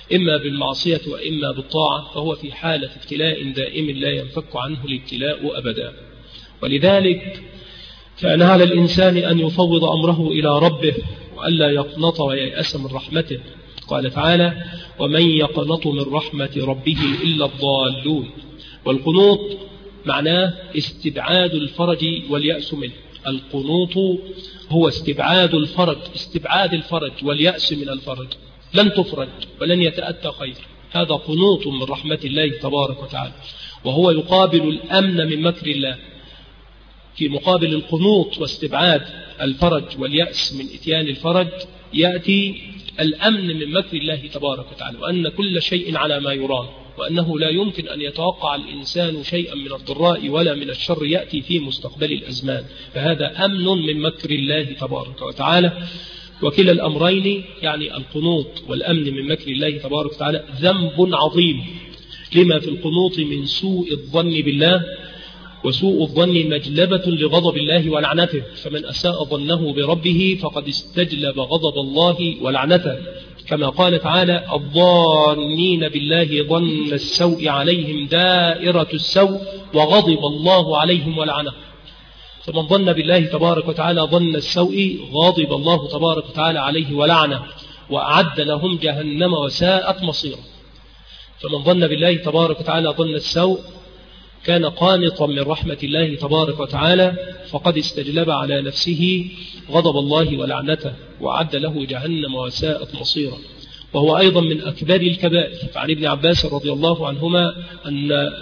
Speaker 1: إما بالمعصية وإما بالطاعة، فهو في حالة ابتلاء دائم لا ينفك عنه الابتلاء أبدا. ولذلك كان على الإنسان أن يفوض أمره إلى ربه وألا يقنط وييأس من رحمته. قال تعالى: ومن يقنط من رحمة ربه إلا الضالون. والقنوط معناه استبعاد الفرج واليأس منه. القنوط هو استبعاد الفرج واليأس من الفرج، لن تفرج ولن يتأتى خير. هذا قنوط من رحمة الله تبارك وتعالى، وهو يقابل الأمن من مكر الله. في مقابل القنوط واستبعاد الفرج واليأس من إتيان الفرج يأتي الأمن من مكر الله تبارك وتعالى، وأن كل شيء على ما يرام، وأنه لا يمكن أن يتوقع الإنسان شيئا من الضراء ولا من الشر يأتي في مستقبل الأزمان، فهذا أمن من مكر الله تبارك وتعالى. وكلا الأمرين يعني القنوط والأمن من مكر الله تبارك وتعالى ذنب عظيم، لما في القنوط من سوء الظن بالله، وسوء الظن مجلبة لغضب الله ولعنته، فمن أساء ظنه بربه فقد استجلب غضب الله ولعنته، كما قال تعالى: الظانين بالله ظن السوء عليهم دائرة السوء وغضب الله عليهم ولعنه. فمن ظن بالله تبارك وتعالى ظن السوء غضب الله تبارك وتعالى عليه ولعنه، وأعد لهم جهنم وساءت مصيرا. فمن ظن بالله تبارك وتعالى ظن السوء كان قانطا من رحمة الله تبارك وتعالى، فقد استجلب على نفسه غضب الله ولعنته، وأعد له جهنم وساءت مصيرا. وهو أيضا من أكبر الكبائر. فعن ابن عباس رضي الله عنهما أن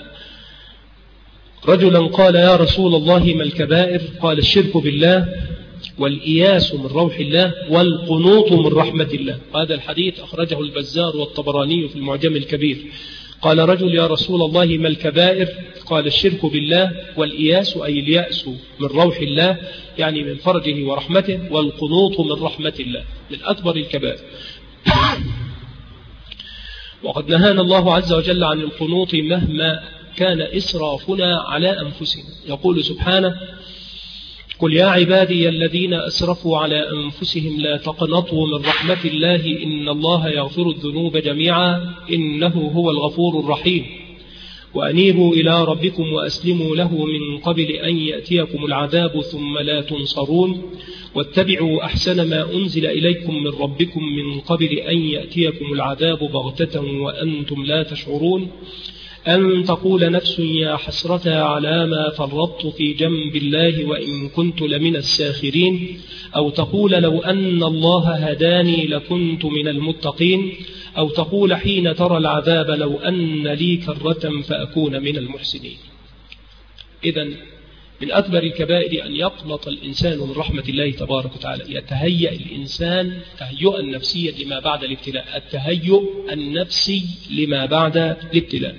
Speaker 1: رجلا قال: يا رسول الله ما الكبائر؟ قال: الشرك بالله، والإياس من روح الله، والقنوط من رحمة الله. هذا الحديث أخرجه البزار والطبراني في المعجم الكبير. قال رجل: يا رسول الله ما الكبائر؟ قال: الشرك بالله، والإياس أي اليأس من روح الله يعني من فرجه ورحمته، والقنوط من رحمة الله، من أكبر الكبائر. وقد نهانا الله عز وجل عن القنوط مهما كان إسرافنا على أنفسنا. يقول سبحانه: قل يا عبادي الذين أسرفوا على أنفسهم لا تقنطوا من رحمة الله إن الله يغفر الذنوب جميعا إنه هو الغفور الرحيم، وأنيبوا إلى ربكم وأسلموا له من قبل أن يأتيكم العذاب ثم لا تنصرون، واتبعوا أحسن ما أنزل إليكم من ربكم من قبل أن يأتيكم العذاب بغتة وأنتم لا تشعرون، أن تقول نفس يا حسرة على ما فرطت في جنب الله وإن كنت لمن الساخرين، أو تقول لو أن الله هداني لكنت من المتقين، أو تقول حين ترى العذاب لو أن لي كرة فأكون من المحسنين. إذن من أكبر الكبائر أن يقنط الإنسان من رحمة الله تبارك وتعالى. يتهيأ الإنسان تهيئا نفسيا لما بعد الابتلاء، التهيؤ النفسي لما بعد الابتلاء،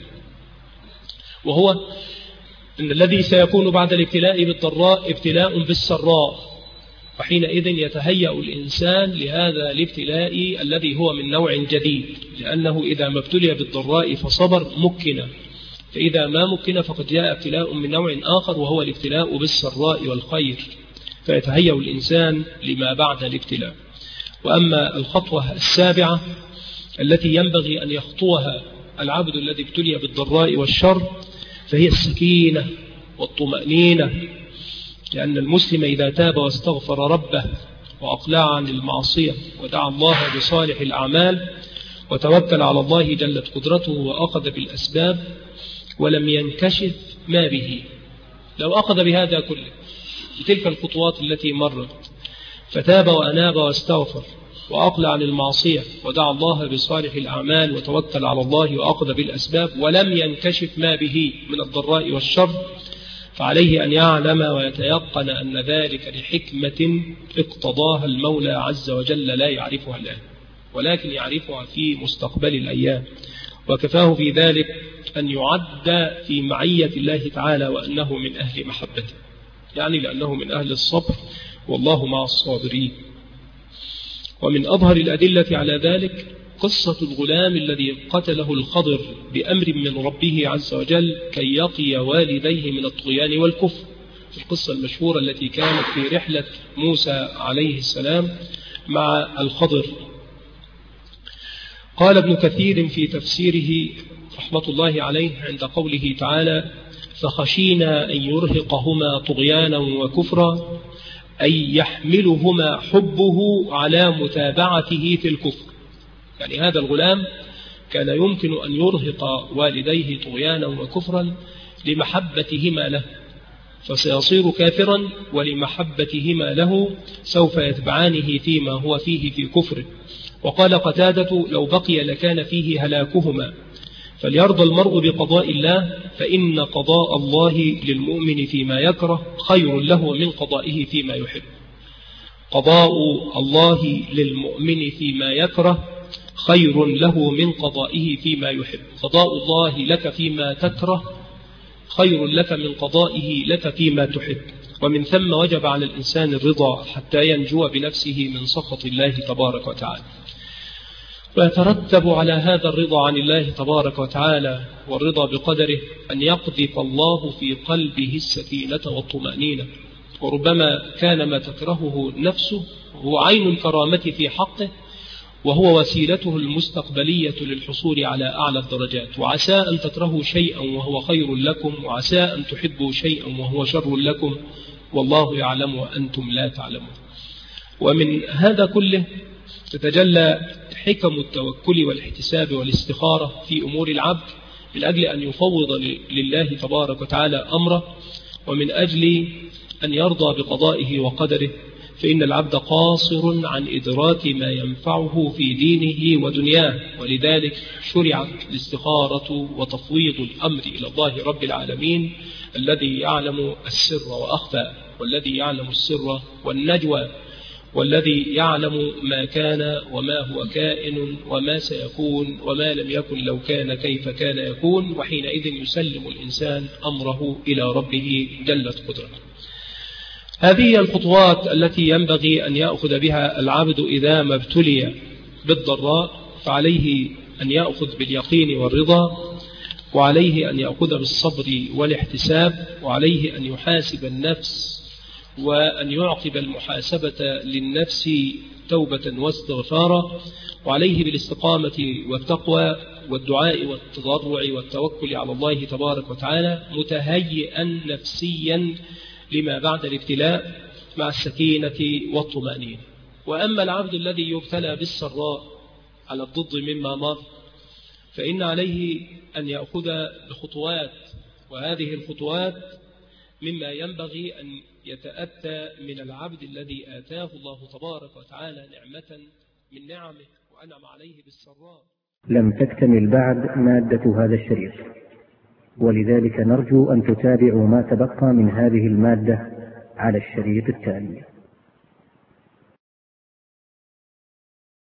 Speaker 1: وهو أن الذي سيكون بعد الابتلاء بالضراء ابتلاء بالسراء، وحينئذ يتهيأ الإنسان لهذا الابتلاء الذي هو من نوع جديد، لأنه إذا ما ابتلي بالضراء فصبر مكن، فإذا ما مكن فقد جاء ابتلاء من نوع آخر وهو الابتلاء بالسراء والخير، فيتهيأ الإنسان لما بعد الابتلاء. وأما الخطوة السابعة التي ينبغي أن يخطوها العبد الذي ابتلي بالضراء والشر فهي السكينة والطمأنينة، لأن المسلم إذا تاب واستغفر ربه وأقلع عن المعصية ودعا الله بصالح الأعمال وتوكل على الله جلت قدرته وأخذ بالأسباب ولم ينكشف ما به، لو أخذ بهذا كله بتلك الخطوات التي مرت فتاب وأناب واستغفر وأقلع عن المعصية ودعا الله بصالح الأعمال وتوكل على الله وأخذ بالأسباب ولم ينكشف ما به من الضراء والشر، فعليه أن يعلم ويتيقن أن ذلك لحكمة اقتضاها المولى عز وجل لا يعرفها الآن، ولكن يعرفها في مستقبل الأيام، وكفاه في ذلك أن يعد في معية الله تعالى وأنه من أهل محبته، يعني لأنه من أهل الصبر والله مع الصابرين. ومن أظهر الأدلة على ذلك قصة الغلام الذي قتله الخضر بأمر من ربه عز وجل كي يقي والديه من الطغيان والكفر، القصة المشهورة التي كانت في رحلة موسى عليه السلام مع الخضر. قال ابن كثير في تفسيره رحمة الله عليه عند قوله تعالى: فخشينا أن يرهقهما طغيانا وكفرا، أي يحملهما حبه على متابعته في الكفر. يعني هذا الغلام كان يمكن أن يرهق والديه طغيانا وكفرا لمحبتهما له، فسيصير كافرا، ولمحبتهما له سوف يتبعانه فيما هو فيه في كفره. وقال قتادة: لو بقي لكان فيه هلاكهما. فليرضى المرء بقضاء الله، فإن قضاء الله للمؤمن فيما يكره خير له من قضائه فيما يحب. قضاء الله للمؤمن فيما يكره خير له من قضائه فيما يحب. قضاء الله لك فيما تكره خير لك من قضائه لك فيما تحب. ومن ثم وجب على الإنسان الرضا حتى ينجو بنفسه من سخط الله تبارك وتعالى. ويترتب على هذا الرضا عن الله تبارك وتعالى والرضا بقدره أن يقذف الله في قلبه السكينة والطمأنينة. وربما كان ما تكرهه نفسه هو عين الكرامة في حقه، وهو وسيلته المستقبلية للحصول على أعلى الدرجات. وعسى أن تكرهوا شيئا وهو خير لكم، وعسى أن تحبوا شيئا وهو شر لكم، والله يعلم وأنتم لا تعلمون. ومن هذا كله تتجلى حكم التوكل والاحتساب والاستخارة في أمور العبد، من أجل أن يفوض لله تبارك وتعالى أمره، ومن أجل أن يرضى بقضائه وقدره. فإن العبد قاصر عن إدراك ما ينفعه في دينه ودنياه، ولذلك شرعت الاستخارة وتفويض الأمر إلى الله رب العالمين، الذي يعلم السر وأخفى، والذي يعلم السر والنجوى، والذي يعلم ما كان وما هو كائن وما سيكون وما لم يكن لو كان كيف كان يكون. وحينئذ يسلم الإنسان أمره إلى ربه جلت قدرته. هذه الخطوات التي ينبغي أن يأخذ بها العبد إذا ما ابتلي بالضراء، فعليه أن يأخذ باليقين والرضا، وعليه أن يأخذ بالصبر والاحتساب، وعليه أن يحاسب النفس وأن يعقب المحاسبة للنفس توبة واستغفارا، وعليه بالاستقامة والتقوى والدعاء والتضرع والتوكل على الله تبارك وتعالى، متهيئا نفسيا لما بعد الابتلاء مع السكينة والطمأنينة. وأما العبد الذي يبتلى بالسراء على الضد مما مر، فإن عليه أن يأخذ بخطوات، وهذه الخطوات مما ينبغي أن يتأتى من العبد الذي آتاه الله تبارك وتعالى نعمة من نعمه وأنعم عليه بالسراء.
Speaker 2: لم تكتمل بعد مادة هذا الشريط، ولذلك نرجو أن تتابعوا ما تبقى من هذه المادة على الشريط التالي.